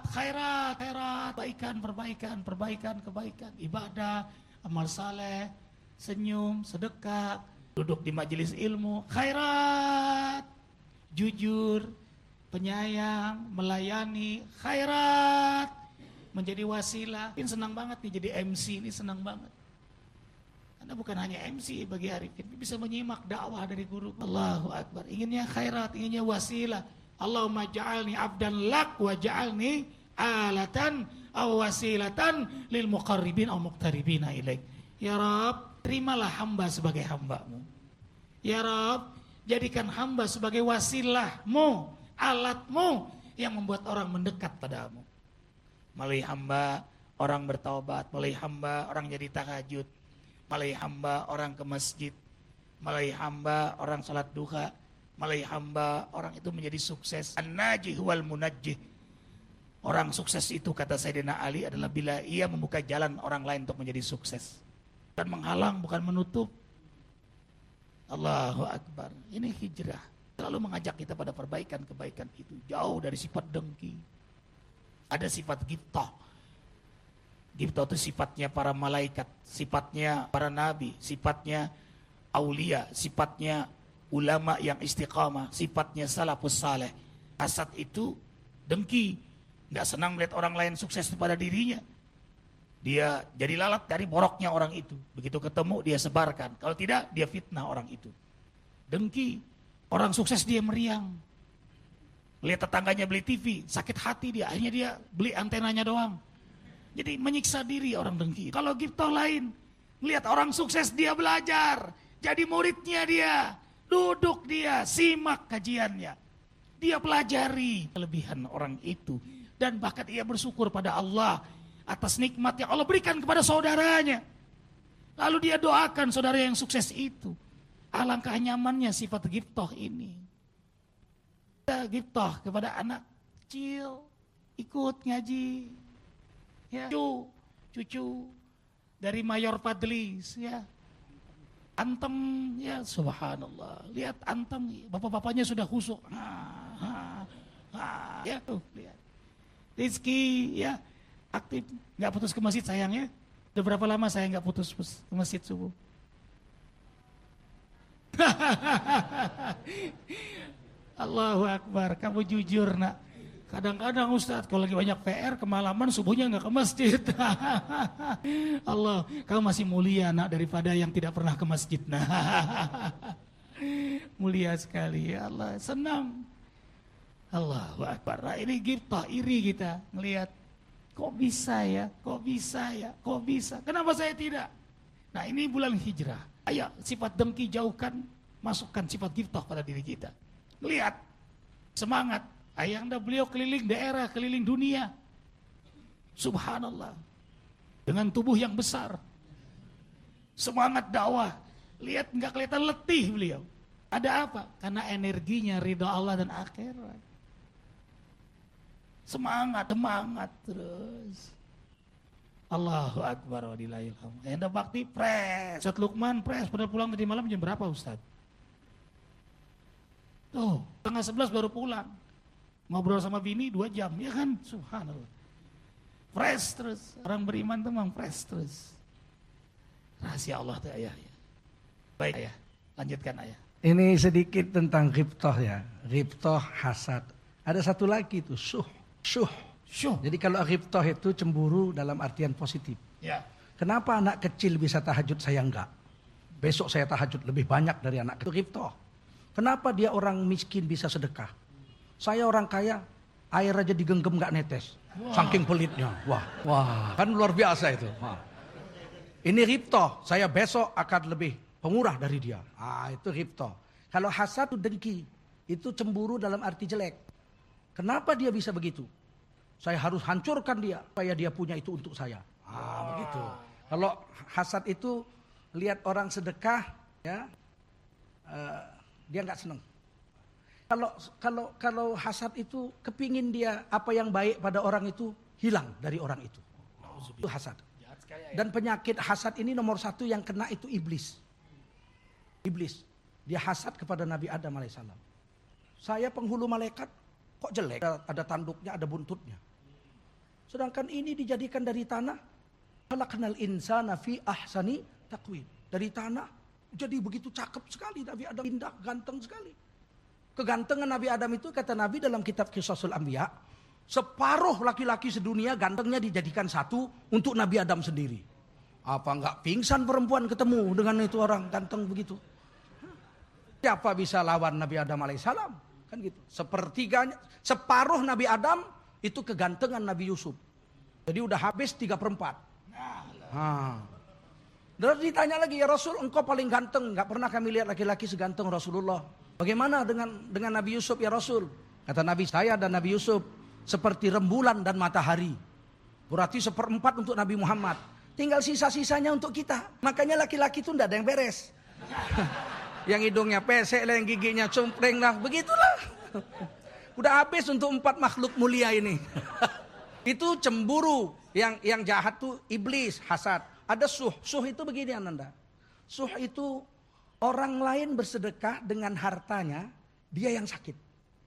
kebaikan, ibadah, amal saleh, senyum, sedekah, duduk di majelis ilmu, khairat, jujur, penyayang, melayani, khairat, menjadi wasilah. Ini senang banget nih jadi MC, ini senang banget. Anda bukan hanya MC bagi Arifin, bisa menyimak dakwah dari guru. Allahu Akbar, inginnya khairat, inginnya wasilah. Allahumma ja'alni abdan lak wa ja'alni alatan aw wasilatan lil muqarribin aw muqtaribina ilaik. Ya Rabb, terimalah hamba sebagai hambamu Ya Rob, jadikan hamba sebagai wasilahmu, alatmu yang membuat orang mendekat padamu. Melalui hamba orang bertaubat, melalui hamba orang jadi tahajud, melalui hamba orang ke masjid, melalui hamba orang salat duha, melalui hamba orang itu menjadi sukses. An-najih wal munajjih. Orang sukses itu kata Sayyidina Ali adalah bila ia membuka jalan orang lain untuk menjadi sukses. Bukan menghalang, bukan menutup. Allahu Akbar. Ini hijrah. Selalu mengajak kita pada perbaikan-kebaikan itu. Jauh dari sifat dengki. Ada sifat ghibthah. Ghibthah itu sifatnya para malaikat, sifatnya para nabi, sifatnya aulia, sifatnya ulama yang istiqamah, sifatnya salafus saleh. Hasad itu dengki. Nggak senang melihat orang lain sukses pada dirinya. Dia jadi lalat dari boroknya orang itu. Begitu ketemu dia sebarkan. Kalau tidak dia fitnah orang itu. Dengki. Orang sukses dia meriang. Lihat tetangganya beli TV, sakit hati dia. Akhirnya dia beli antenanya doang. Jadi menyiksa diri orang dengki. Kalau ghibthah lain. Lihat orang sukses dia belajar. Jadi muridnya dia. Duduk dia, simak kajiannya. Dia pelajari kelebihan orang itu. Dan bahkan ia bersyukur pada Allah atas nikmat yang Allah berikan kepada saudaranya. Lalu dia doakan saudara yang sukses itu. Alangkah nyamannya sifat ghibthah ini. Kita ghibthah kepada anak kecil, ikut ngaji. Ya, cucu dari Mayor Padlis, ya. Antem, ya subhanallah. Lihat antem, bapak-bapaknya sudah khusyuk. Ya tuh, lihat. Rizki, ya. Aktif, nggak putus ke masjid sayangnya. Udah berapa lama saya nggak putus ke masjid subuh? Allahu Akbar, kamu jujur nak. Kadang-kadang Ustadz kalau lagi banyak PR kemalaman subuhnya nggak ke masjid. Allah, kamu masih mulia nak daripada yang tidak pernah ke masjid. Nah, mulia sekali ya Allah, senang. Allahu Akbar. Nah, ini ghibthah, iri kita ngelihat. Kok bisa ya, kok bisa ya, kok bisa. Kenapa saya tidak? Nah ini bulan hijrah. Ayo sifat dengki jauhkan, masukkan sifat ghibthah pada diri kita. Lihat, semangat. Ayahanda beliau keliling daerah, keliling dunia. Subhanallah. Dengan tubuh yang besar. Semangat dakwah. Lihat nggak kelihatan letih beliau. Ada apa? Karena energinya ridha Allah dan akhirat. Semangat terus. Allahu Akbar wa lillahil hamd. Enda bakti pres. Ustaz Lukman pres. Pada pulang tadi malam jam berapa Ustaz? Tuh, 10:30 baru pulang. Ngobrol sama bini 2 jam, ya kan? Subhanallah. Pres terus. Orang beriman tuh memang pres terus. Rahasia Allah tuh ayah. Baik ayah, lanjutkan ayah. Ini sedikit tentang ghibthah ya. Ghibthah, hasad. Ada satu lagi tuh, syuh. Jadi kalau ghibthah itu cemburu dalam artian positif. Ya. Kenapa anak kecil bisa tahajud saya enggak? Besok saya tahajud lebih banyak dari anak kecil. Ghibthah. Kenapa dia orang miskin bisa sedekah? Saya orang kaya, air aja digenggam enggak netes. Saking pelitnya. Wah, kan luar biasa itu. Wah. Ini ghibthah. Saya besok akan lebih pemurah dari dia. Itu ghibthah. Kalau hasad itu dengki. Itu cemburu dalam arti jelek. Kenapa dia bisa begitu? Saya harus hancurkan dia supaya dia punya itu untuk saya. Begitu. Kalau hasad itu lihat orang sedekah, ya, dia nggak senang. Kalau hasad itu kepingin dia apa yang baik pada orang itu hilang dari orang itu. Itu hasad. Dan penyakit hasad ini nomor 1 yang kena itu iblis. Iblis. Dia hasad kepada Nabi Adam alaihissalam. Saya penghulu malaikat. Kok jelek? Ada tanduknya, ada buntutnya. Sedangkan ini dijadikan dari tanah. Khalaqnal insana fi ahsani taqwim. Dari tanah jadi begitu cakep sekali Nabi Adam, indah, ganteng sekali. Kegantengan Nabi Adam itu kata Nabi dalam kitab Qisasul Anbiya, separuh laki-laki sedunia gantengnya dijadikan satu untuk Nabi Adam sendiri. Apa enggak pingsan perempuan ketemu dengan itu orang ganteng begitu? Siapa bisa lawan Nabi Adam alaihissalam? Kan gitu. Sepertiganya, separuh Nabi Adam itu kegantengan Nabi Yusuf. Jadi udah habis 3/4. Lalu ditanya lagi, ya Rasul, engkau paling ganteng. Gak pernah kami lihat laki-laki seganteng Rasulullah. Bagaimana dengan Nabi Yusuf ya Rasul? Kata Nabi, saya dan Nabi Yusuf seperti rembulan dan matahari. Berarti 1/4 untuk Nabi Muhammad. Tinggal sisa-sisanya untuk kita. Makanya laki-laki itu tidak ada yang beres. Yang hidungnya pesek lah, yang giginya cumpreng lah. Begitulah. Udah habis untuk 4 makhluk mulia ini. Itu cemburu. Yang jahat tuh iblis, hasad. Ada suh. Suh itu begini Ananda. Suh itu orang lain bersedekah dengan hartanya, dia yang sakit.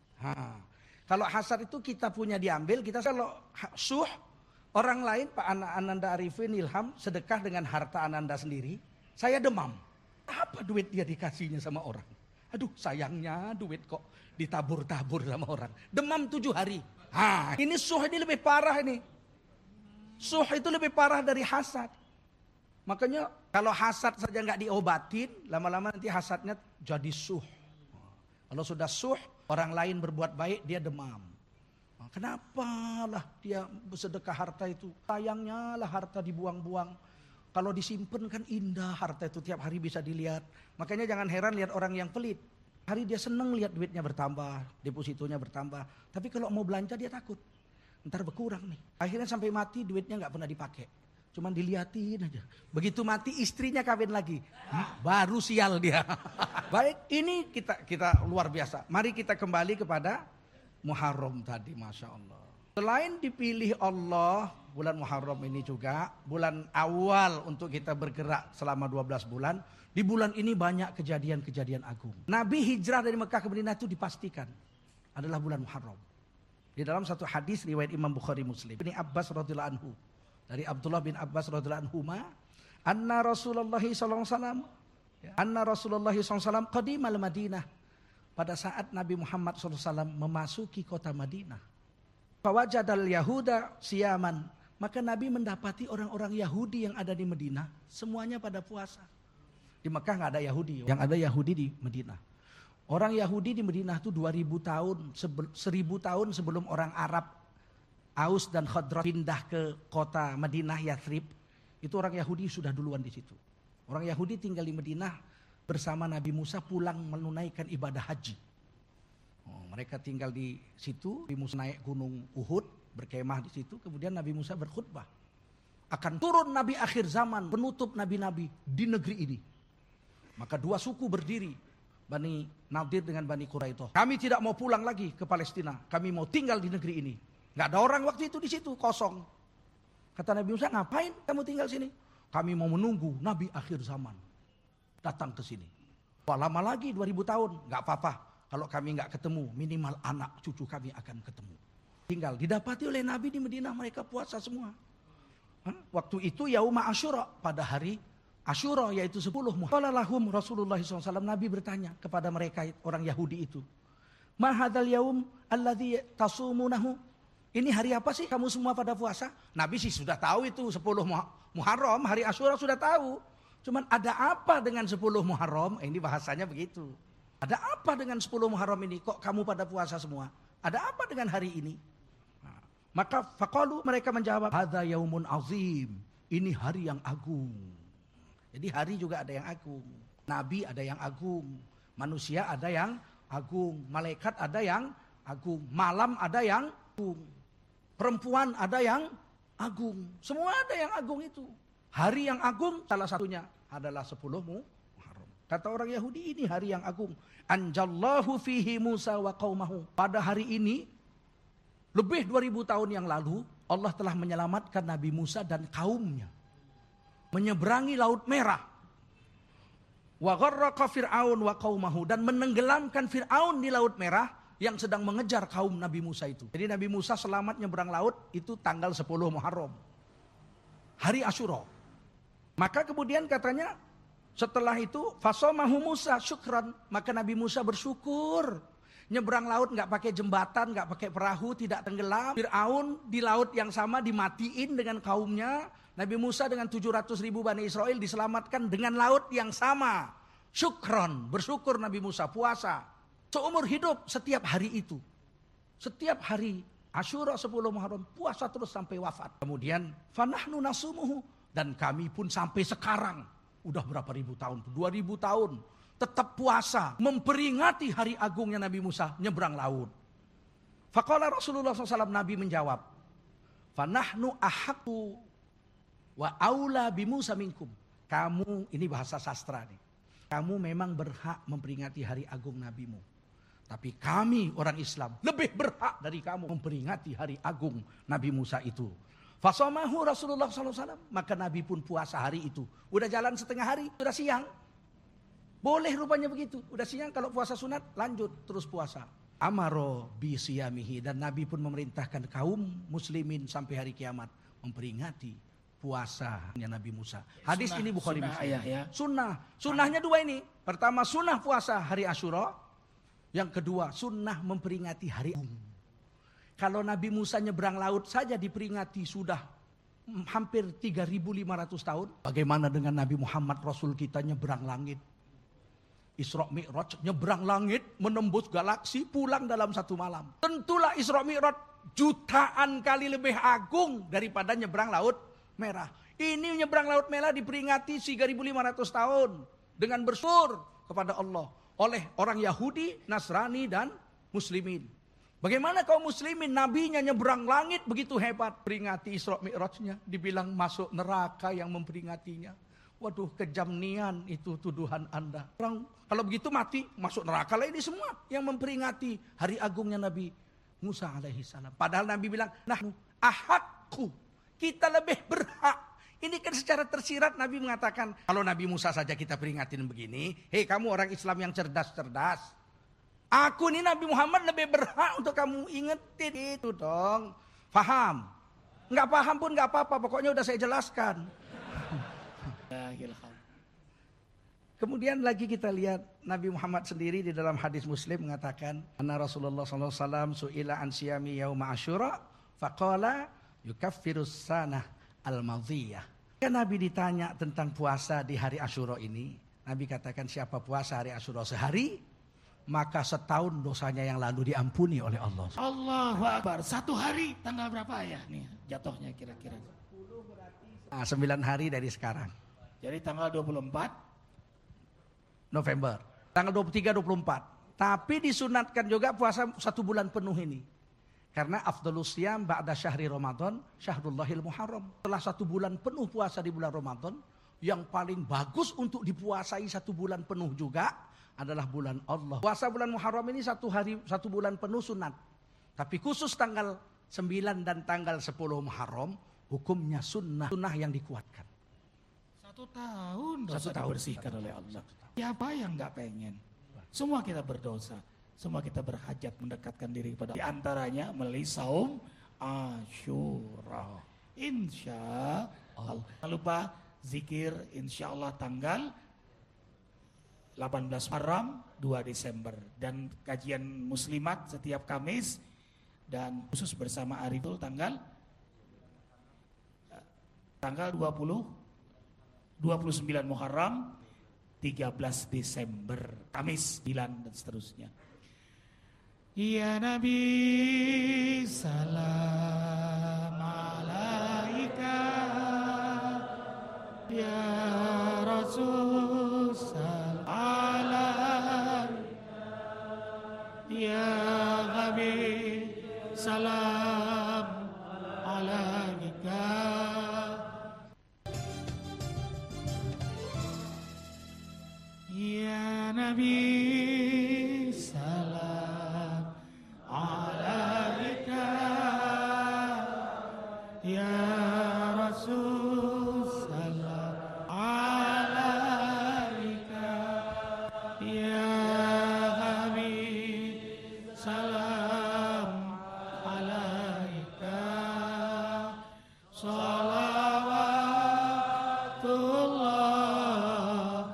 Kalau hasad itu kita punya diambil, kita kalau suh orang lain, Pak Ananda Arifin Ilham sedekah dengan harta Ananda sendiri, saya demam. Apa duit dia dikasihnya sama orang? Aduh sayangnya duit kok ditabur-tabur sama orang. Demam 7 hari. Ini suh ini lebih parah ini. Suh itu lebih parah dari hasad. Makanya kalau hasad saja nggak diobatin, lama-lama nanti hasadnya jadi suh. Kalau sudah suh, orang lain berbuat baik, dia demam. Kenapa lah dia bersedekah harta itu? Sayangnya lah harta dibuang-buang. Kalau disimpan kan indah harta itu, tiap hari bisa dilihat. Makanya jangan heran lihat orang yang pelit. Hari dia senang lihat duitnya bertambah, depositonya bertambah. Tapi kalau mau belanja dia takut. Ntar berkurang nih. Akhirnya sampai mati duitnya nggak pernah dipakai. Cuman diliatin aja. Begitu mati istrinya kawin lagi. Baru sial dia. Baik, ini kita luar biasa. Mari kita kembali kepada Muharram tadi, Masya Allah. Selain dipilih Allah, bulan Muharram ini juga bulan awal untuk kita bergerak selama 12 bulan. Di bulan ini banyak kejadian-kejadian agung. Nabi hijrah dari Mekah ke Madinah itu dipastikan adalah bulan Muharram. Di dalam satu hadis riwayat Imam Bukhari Muslim. Ini Abbas radhiyallahu anhu. Dari Abdullah bin Abbas radhiyallahu anhu, anna Rasulullah sallallahu alaihi wasallam, anna Rasulullah sallallahu alaihi wasallam qadimal Madinah. Pada saat Nabi Muhammad SAW memasuki kota Madinah. Fawajadal Yahuda siyaman. Maka Nabi mendapati orang-orang Yahudi yang ada di Madinah. Semuanya pada puasa. Di Mekah nggak ada Yahudi. Yang ada Yahudi di Madinah. Orang Yahudi di Madinah itu 2000 tahun, 1000 tahun sebelum orang Arab Aus dan Khadrat pindah ke kota Madinah Yathrib. Itu orang Yahudi sudah duluan di situ. Orang Yahudi tinggal di Madinah bersama Nabi Musa pulang menunaikan ibadah haji. Mereka tinggal di situ, Nabi Musa naik gunung Uhud, berkemah di situ, kemudian Nabi Musa berkhutbah. Akan turun Nabi akhir zaman, penutup Nabi-Nabi di negeri ini. Maka 2 suku berdiri, Bani Nadir dengan Bani Quraidah. Kami tidak mau pulang lagi ke Palestina, kami mau tinggal di negeri ini. Gak ada orang waktu itu di situ, kosong. Kata Nabi Musa, ngapain kamu tinggal sini? Kami mau menunggu Nabi akhir zaman datang ke sini. Wah, lama lagi 2000 tahun, nggak apa-apa. Kalau kami nggak ketemu, minimal anak cucu kami akan ketemu. Tinggal didapati oleh Nabi di Madinah, mereka puasa semua. Waktu itu Yauma Asyura, pada hari Asyura yaitu 10 Muharram. Qala lahum Rasulullah SAW, Nabi bertanya kepada mereka orang Yahudi itu, ma hadzal yaum alladzi tasumunahu? Ini hari apa sih kamu semua pada puasa? Nabi sih sudah tahu itu 10 Muharram, hari Asyura sudah tahu. Cuman ada apa dengan 10 Muharram? Ini bahasanya begitu. Ada apa dengan 10 Muharram ini? Kok kamu pada puasa semua? Ada apa dengan hari ini? Maka faqalu, mereka menjawab, hadza yaumun azim. Ini hari yang agung. Jadi hari juga ada yang agung. Nabi ada yang agung. Manusia ada yang agung. Malaikat ada yang agung. Malam ada yang agung. Perempuan ada yang agung. Semua ada yang agung itu. Hari yang agung salah satunya adalah 10 Muharram. Kata orang Yahudi, ini hari yang agung. Anjallahu fihi Musa wa qaumahu. Pada hari ini, lebih 2000 tahun yang lalu, Allah telah menyelamatkan Nabi Musa dan kaumnya. Menyeberangi Laut Merah. Wa gharraqa Fir'aun wa qaumahu. Dan menenggelamkan Fir'aun di Laut Merah yang sedang mengejar kaum Nabi Musa itu. Jadi Nabi Musa selamat nyeberang laut itu tanggal 10 Muharram. Hari Asyura. Maka kemudian katanya setelah itu fasomahu Musa syukran, maka Nabi Musa bersyukur nyebrang laut nggak pakai jembatan, nggak pakai perahu, tidak tenggelam. Fir'aun di laut yang sama dimatiin dengan kaumnya. Nabi Musa dengan 700.000 Bani Israel diselamatkan dengan laut yang sama. Syukron, bersyukur Nabi Musa, puasa. Seumur hidup setiap hari itu. Setiap hari Asyura 10 Muharram puasa terus sampai wafat. Kemudian fanahnu nasumuhu, dan kami pun sampai sekarang Udah berapa ribu tahun? 2000 tahun. Tetap puasa. Memperingati hari agungnya Nabi Musa nyebrang laut. Faqala Rasulullah SAW, Nabi menjawab, fanahnu ahaqqu wa aula bi Musa minkum. Kamu, ini bahasa sastra nih. Kamu memang berhak memperingati hari agung nabimu. Tapi kami orang Islam lebih berhak dari kamu memperingati hari agung Nabi Musa itu. Fasamahu Rasulullah SAW. Maka Nabi pun puasa hari itu. Udah jalan setengah hari, udah siang. Boleh rupanya begitu. Udah siang kalau puasa sunat lanjut terus puasa. Amaro bi siyamihi, dan Nabi pun memerintahkan kaum muslimin sampai hari kiamat memperingati puasanya Nabi Musa. Hadis Sunnah, ini Bukhari sunnah Muslim. ayah ya. Sunnahnya dua ini. Pertama sunnah puasa hari Asyura. Yang kedua sunnah memperingati hari agung. Kalau Nabi Musa nyebrang laut saja diperingati sudah hampir 3.500 tahun. Bagaimana dengan Nabi Muhammad Rasul kita nyebrang langit? Isra Mi'raj, nyebrang langit, menembus galaksi, pulang dalam satu malam. Tentulah Isra Mi'raj jutaan kali lebih agung daripada nyebrang laut merah. Ini nyebrang laut merah diperingati 3.500 tahun dengan bersyukur kepada Allah oleh orang Yahudi, Nasrani, dan Muslimin. Bagaimana kaum Muslimin, nabinya nyebrang langit begitu hebat, peringati Isra Mi'rajnya, dibilang masuk neraka yang memperingatinya. Waduh, kejam nian itu tuduhan Anda. Orang kalau begitu mati, masuk neraka lah ini semua yang memperingati hari agungnya Nabi Musa alaihi salam. Padahal Nabi bilang, nahnu ahakku, kita lebih berhak. Ini kan secara tersirat Nabi mengatakan, kalau Nabi Musa saja kita peringatin begini, hei kamu orang Islam yang cerdas-cerdas, aku nih Nabi Muhammad lebih berhak untuk kamu ingetin itu dong. Faham? Nggak paham pun nggak apa-apa, pokoknya udah saya jelaskan. Kemudian lagi kita lihat Nabi Muhammad sendiri di dalam hadis Muslim mengatakan, anna Rasulullah SAW su'ila an siyami yauma Asyura faqala yukaffirus sanah al-madhiyah. Nabi ditanya tentang puasa di hari Asyura ini, Nabi katakan siapa puasa hari Asyura sehari, maka setahun dosanya yang lalu diampuni oleh Allah. Allahu Akbar. Satu hari tanggal berapa ya nih jatuhnya kira-kira? 9 hari dari sekarang. Jadi tanggal 24 November. Tanggal 23-24. Tapi disunatkan juga puasa 1 bulan penuh ini. Karena afdhalus siyam ba'da syahri Ramadan syahrullahil muharram. Setelah 1 bulan penuh puasa di bulan Ramadan, yang paling bagus untuk dipuasai 1 bulan penuh juga adalah bulan Allah. Puasa bulan Muharram ini 1 bulan penuh sunat. Tapi khusus tanggal 9 dan tanggal 10 Muharram, hukumnya sunnah. Sunnah yang dikuatkan. 1 tahun dosa 1 tahun dibersihkan oleh Allah. Siapa yang nggak pengen? Semua kita berdosa. Semua kita berhajat mendekatkan diri kepada Allah. Di antaranya melalui saum Asyura. Insya Allah. Jangan lupa zikir insya Allah tanggal 18 Muharram 2 Desember. Dan kajian muslimat setiap Kamis. Dan khusus bersama Ariful tanggal 29 Muharram 13 Desember, Kamis, 9 dan seterusnya. Ya Nabi, salam alaika. Ya Rasul, salam alaika. Ya Habib, salam alaika. Ya Nabi, salam alaika. Ya Rasul, salam alaika. Ya Habib, salam alaika. Salawatullah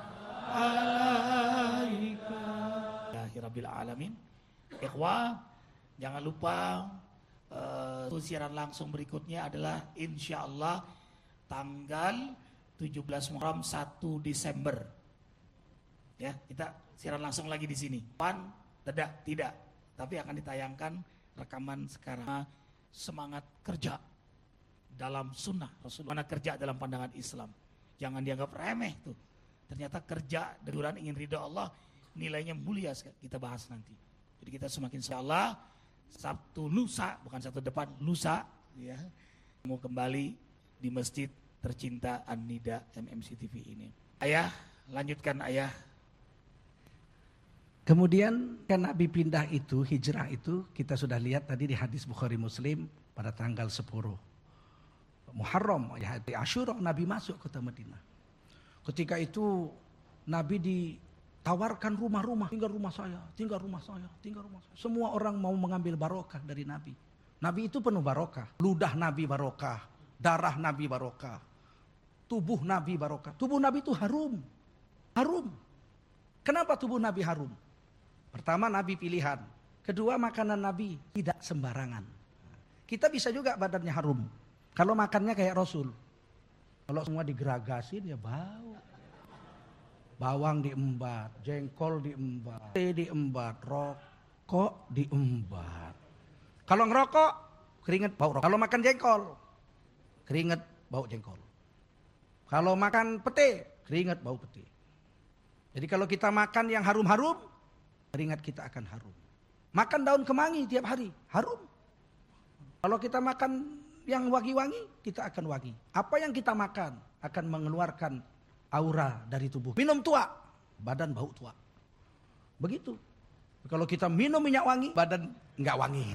Rabbil Alamin. Ikhwah, jangan lupa siaran langsung berikutnya adalah insya Allah tanggal 17 Muharram 1 Desember. Ya, kita siaran langsung lagi di sini. Tidak, tapi akan ditayangkan rekaman sekarang. Semangat kerja dalam sunnah Rasulullah, kerja dalam pandangan Islam. Jangan dianggap remeh tuh. Ternyata kerja dengan ingin ridha Allah nilainya mulia sekali. Kita bahas nanti. Jadi kita semakin insyaallah Sabtu lusa, bukan Sabtu depan, lusa ya. Mau kembali di masjid tercinta An-Nida MMC TV ini. Ayah, lanjutkan ayah. Kemudian kan Nabi pindah itu, hijrah itu, kita sudah lihat tadi di hadis Bukhari Muslim pada tanggal 10 Muharram, ya di Asyura Nabi masuk kota Madinah. Ketika itu Nabi ditawarkan rumah-rumah, tinggal rumah saya, tinggal rumah saya, tinggal rumah saya. Semua orang mau mengambil barokah dari Nabi. Nabi itu penuh barokah, ludah Nabi barokah, darah Nabi barokah, tubuh Nabi barokah. Tubuh Nabi itu harum, harum. Kenapa tubuh Nabi harum? Pertama Nabi pilihan, kedua makanan Nabi tidak sembarangan. Kita bisa juga badannya harum, kalau makannya kayak Rasul. Kalau semua digeragasin ya bau. Bawang diembat, jengkol diembat, teh diembat, rokok diembat. Kalau ngerokok, keringet bau rokok. Kalau makan jengkol, keringet bau jengkol. Kalau makan pete, keringet bau pete. Jadi kalau kita makan yang harum-harum, keringat kita akan harum. Makan daun kemangi tiap hari, harum. Kalau kita makan yang wangi-wangi, kita akan wangi. Apa yang kita makan akan mengeluarkan aura dari tubuh. Minum tua, badan bau tua. Begitu. Kalau kita minum minyak wangi, badan nggak wangi.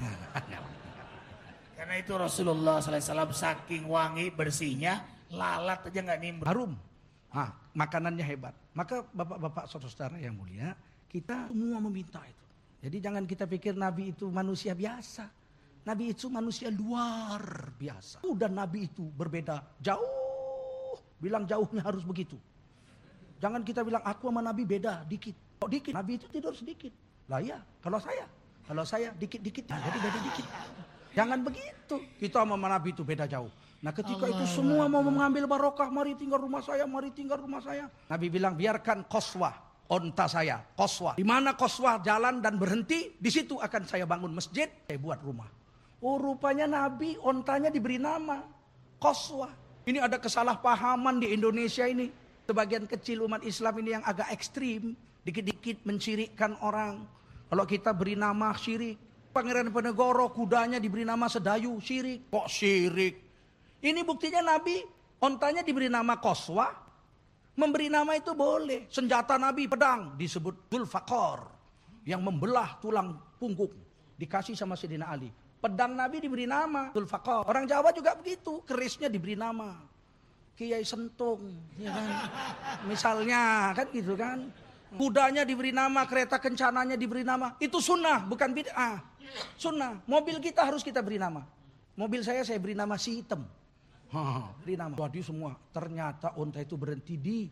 Karena itu Rasulullah SAW saking wangi bersihnya, lalat aja nggak nimbrung. Harum. Nah, makanannya hebat. Maka bapak-bapak saudara yang mulia, kita semua meminta itu. Jadi jangan kita pikir Nabi itu manusia biasa. Nabi itu manusia luar biasa. Dan Nabi itu berbeda jauh. Bilang jauhnya harus begitu. Jangan kita bilang aku sama Nabi beda dikit. Kok dikit? Nabi itu tidur sedikit. Lah ya, kalau saya dikit-dikit. Nah, jadi beda dikit. Jangan begitu. Kita sama Nabi itu beda jauh. Nah ketika itu semua mau mengambil barokah, mari tinggal rumah saya, mari tinggal rumah saya. Nabi bilang biarkan Qaswah, onta saya, Qaswah. Di mana Qaswah jalan dan berhenti, di situ akan saya bangun masjid, saya buat rumah. Oh rupanya Nabi ontanya diberi nama Qaswah. Ini ada kesalahpahaman di Indonesia ini. Sebagian kecil umat Islam ini yang agak ekstrim, dikit-dikit mensyirikkan orang. Kalau kita beri nama syirik. Pangeran Penegoro kudanya diberi nama Sedayu, syirik. Kok syirik? Ini buktinya Nabi ontanya diberi nama Qaswah. Memberi nama itu boleh. Senjata Nabi pedang disebut Dzulfaqar yang membelah tulang punggung. Dikasih sama Sayyidina Ali. Pedang Nabi diberi nama Dzulfaqar. Orang Jawa juga begitu, kerisnya diberi nama Kiai Sentung, ya kan? Misalnya kan gitu kan. Kudanya diberi nama, kereta kencananya diberi nama. Itu sunnah, bukan bid'ah. Sunnah. Mobil kita harus kita beri nama. Mobil saya beri nama Si Hitam. Beri nama. Jadi semua. Ternyata onta itu berhenti di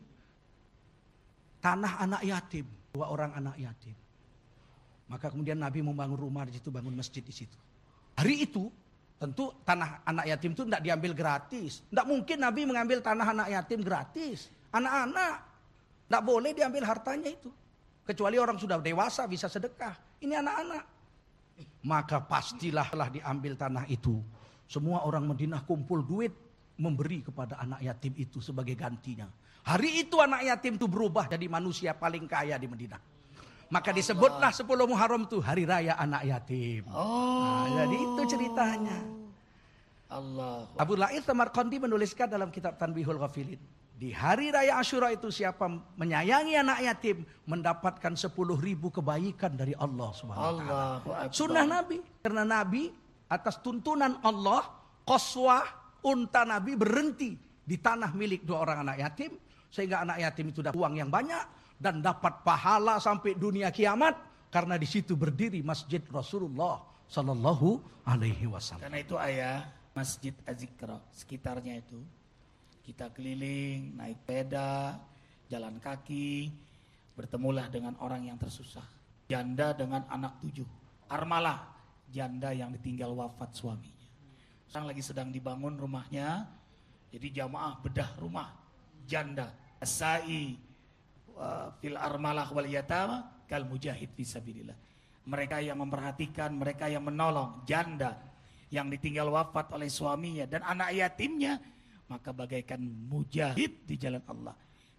tanah anak yatim. 2 orang anak yatim. Maka kemudian Nabi membangun rumah di situ, bangun masjid di situ. Hari itu tentu tanah anak yatim itu tidak diambil gratis. Tidak mungkin Nabi mengambil tanah anak yatim gratis. Anak-anak. Tidak boleh diambil hartanya itu. Kecuali orang sudah dewasa bisa sedekah. Ini anak-anak. Maka pastilah telah diambil tanah itu. Semua orang Madinah kumpul duit. Memberi kepada anak yatim itu sebagai gantinya. Hari itu anak yatim itu berubah jadi manusia paling kaya di Madinah. Maka disebutlah 10 Muharram itu hari raya anak yatim. Jadi itu ceritanya. Allah. Abu La'ith Samarqandi menuliskan dalam kitab Tanbihul Ghafilin. Di hari raya Asyura itu siapa menyayangi anak yatim mendapatkan 10.000 kebaikan dari Allah Subhanahu wa taala. Sunnah Nabi. Karena Nabi atas tuntunan Allah, Qaswah unta Nabi berhenti di tanah milik 2 orang anak yatim. Sehingga anak yatim itu dapat uang yang banyak dan dapat pahala sampai dunia kiamat. Karena di situ berdiri Masjid Rasulullah Sallallahu Alaihi Wasallam. Karena itu ayah, Masjid Az-Zikra sekitarnya itu kita keliling, naik sepeda, jalan kaki, bertemulah dengan orang yang tersusah. Janda dengan anak 7, armalah, janda yang ditinggal wafat suaminya. Sekarang lagi sedang dibangun rumahnya, jadi jamaah bedah rumah janda. As-sa'i fil armalah wal yatama kal mujahid fisabilillah. Mereka yang memperhatikan, mereka yang menolong janda yang ditinggal wafat oleh suaminya dan anak yatimnya, maka bagaikan mujahid di jalan Allah.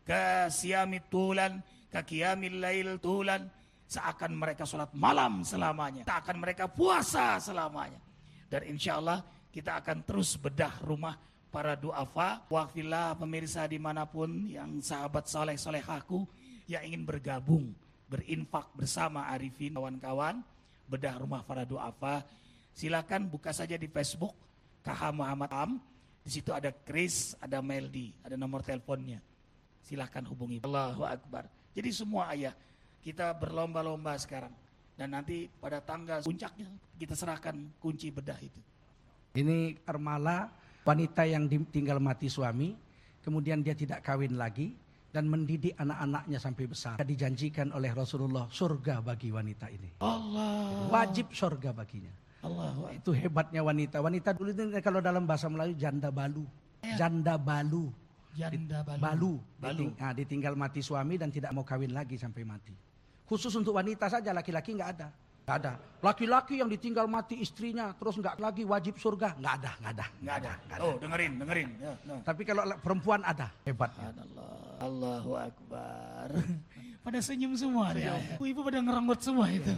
ka siyamit tulan, ka qiyamil lail tulan, seakan mereka sholat malam selamanya, seakan mereka puasa selamanya. Dan insya Allah kita akan terus bedah rumah para duafa. Wakillah pemirsa dimanapun yang sahabat soleh solehaku yang ingin bergabung, berinfak bersama Arifin kawan-kawan, bedah rumah para duafa. Silakan buka saja di Facebook KH Muhammad Am. Di situ ada Chris, ada Meldi, ada nomor teleponnya. Silakan hubungi. Allahu Akbar. Jadi semua ayah kita berlomba-lomba sekarang. Dan nanti pada tanggal puncaknya kita serahkan kunci bedah itu. Ini Armala, wanita yang ditinggal mati suami, kemudian dia tidak kawin lagi dan mendidik anak-anaknya sampai besar. Dijanjikan oleh Rasulullah surga bagi wanita ini. Allah. Wajib surga baginya. Allah. Itu hebatnya wanita. Wanita dulu itu kalau dalam bahasa Melayu janda balu. Janda balu. Janda balu. Ditinggal mati suami dan tidak mau kawin lagi sampai mati. Khusus untuk wanita saja, laki-laki nggak ada. Nggak ada. Laki-laki yang ditinggal mati istrinya terus nggak lagi wajib surga, nggak ada. Oh, dengerin. Ya, no. Tapi kalau perempuan ada, hebatnya. Allahu Akbar. Pada senyum semua ya. Ibu pada ngerenggut semua itu.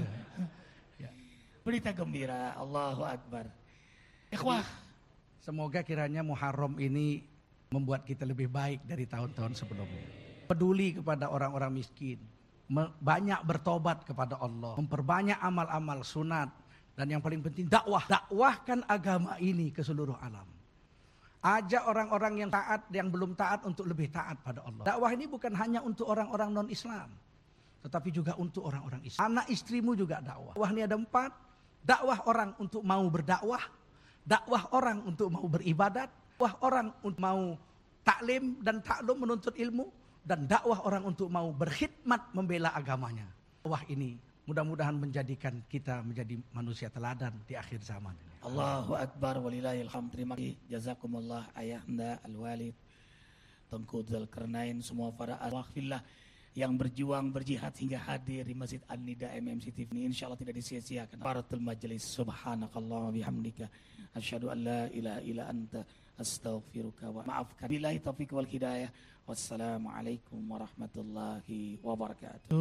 Berita gembira, Allahu Akbar. Ikhwah, semoga kiranya Muharram ini membuat kita lebih baik dari tahun-tahun sebelumnya. Peduli kepada orang-orang miskin. Banyak bertobat kepada Allah, memperbanyak amal-amal sunat, dan yang paling penting dakwah. Dakwahkan agama ini ke seluruh alam. Ajak orang-orang yang taat, yang belum taat untuk lebih taat pada Allah. Dakwah ini bukan hanya untuk orang-orang non-Islam, tetapi juga untuk orang-orang Islam. Anak istrimu juga dakwah. Dakwah ini ada 4. Dakwah orang untuk mau berdakwah, dakwah orang untuk mau beribadat, dakwah orang untuk mau taklim dan taklum menuntut ilmu, dan dakwah orang untuk mau berkhidmat membela agamanya. Dakwah ini mudah-mudahan menjadikan kita menjadi manusia teladan di akhir zaman. Allahu Akbar walillahil hamd. Terima kasih jazakumullah ayahanda al-walid Tengku Dzulkarnain, semua para ahwafillah yang berjuang berjihad hingga hadir di Masjid An-Nida MMC TV ini, insyaallah tidak disia-siakan. Paratul majlis, subhanakallah wa bihamdika asyhadu an la ilaha illa anta astaghfiruka wa maafkan. Billahi taufiq wal hidayah. Wassalamualaikum warahmatullahi wabarakatuh.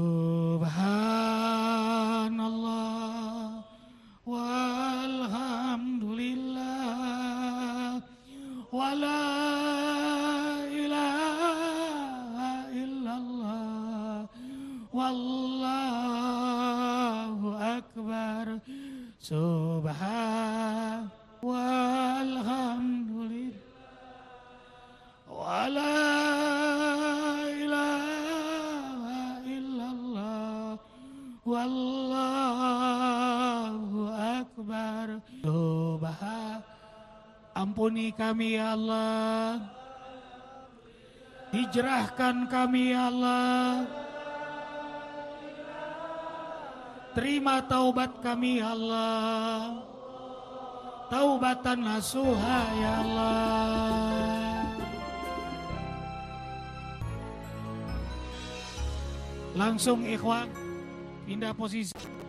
Subhanallah walhamdulillah wala ilaha illallah wallahu akbar. Subhan walhamdulillah wala ilaha illallah wallahu akbar. Subhan. Ampuni kami ya Allah, hijrahkan kami ya Allah, terima taubat kami ya Allah, taubatan nasuha ya Allah. Langsung ikhwan pindah posisi.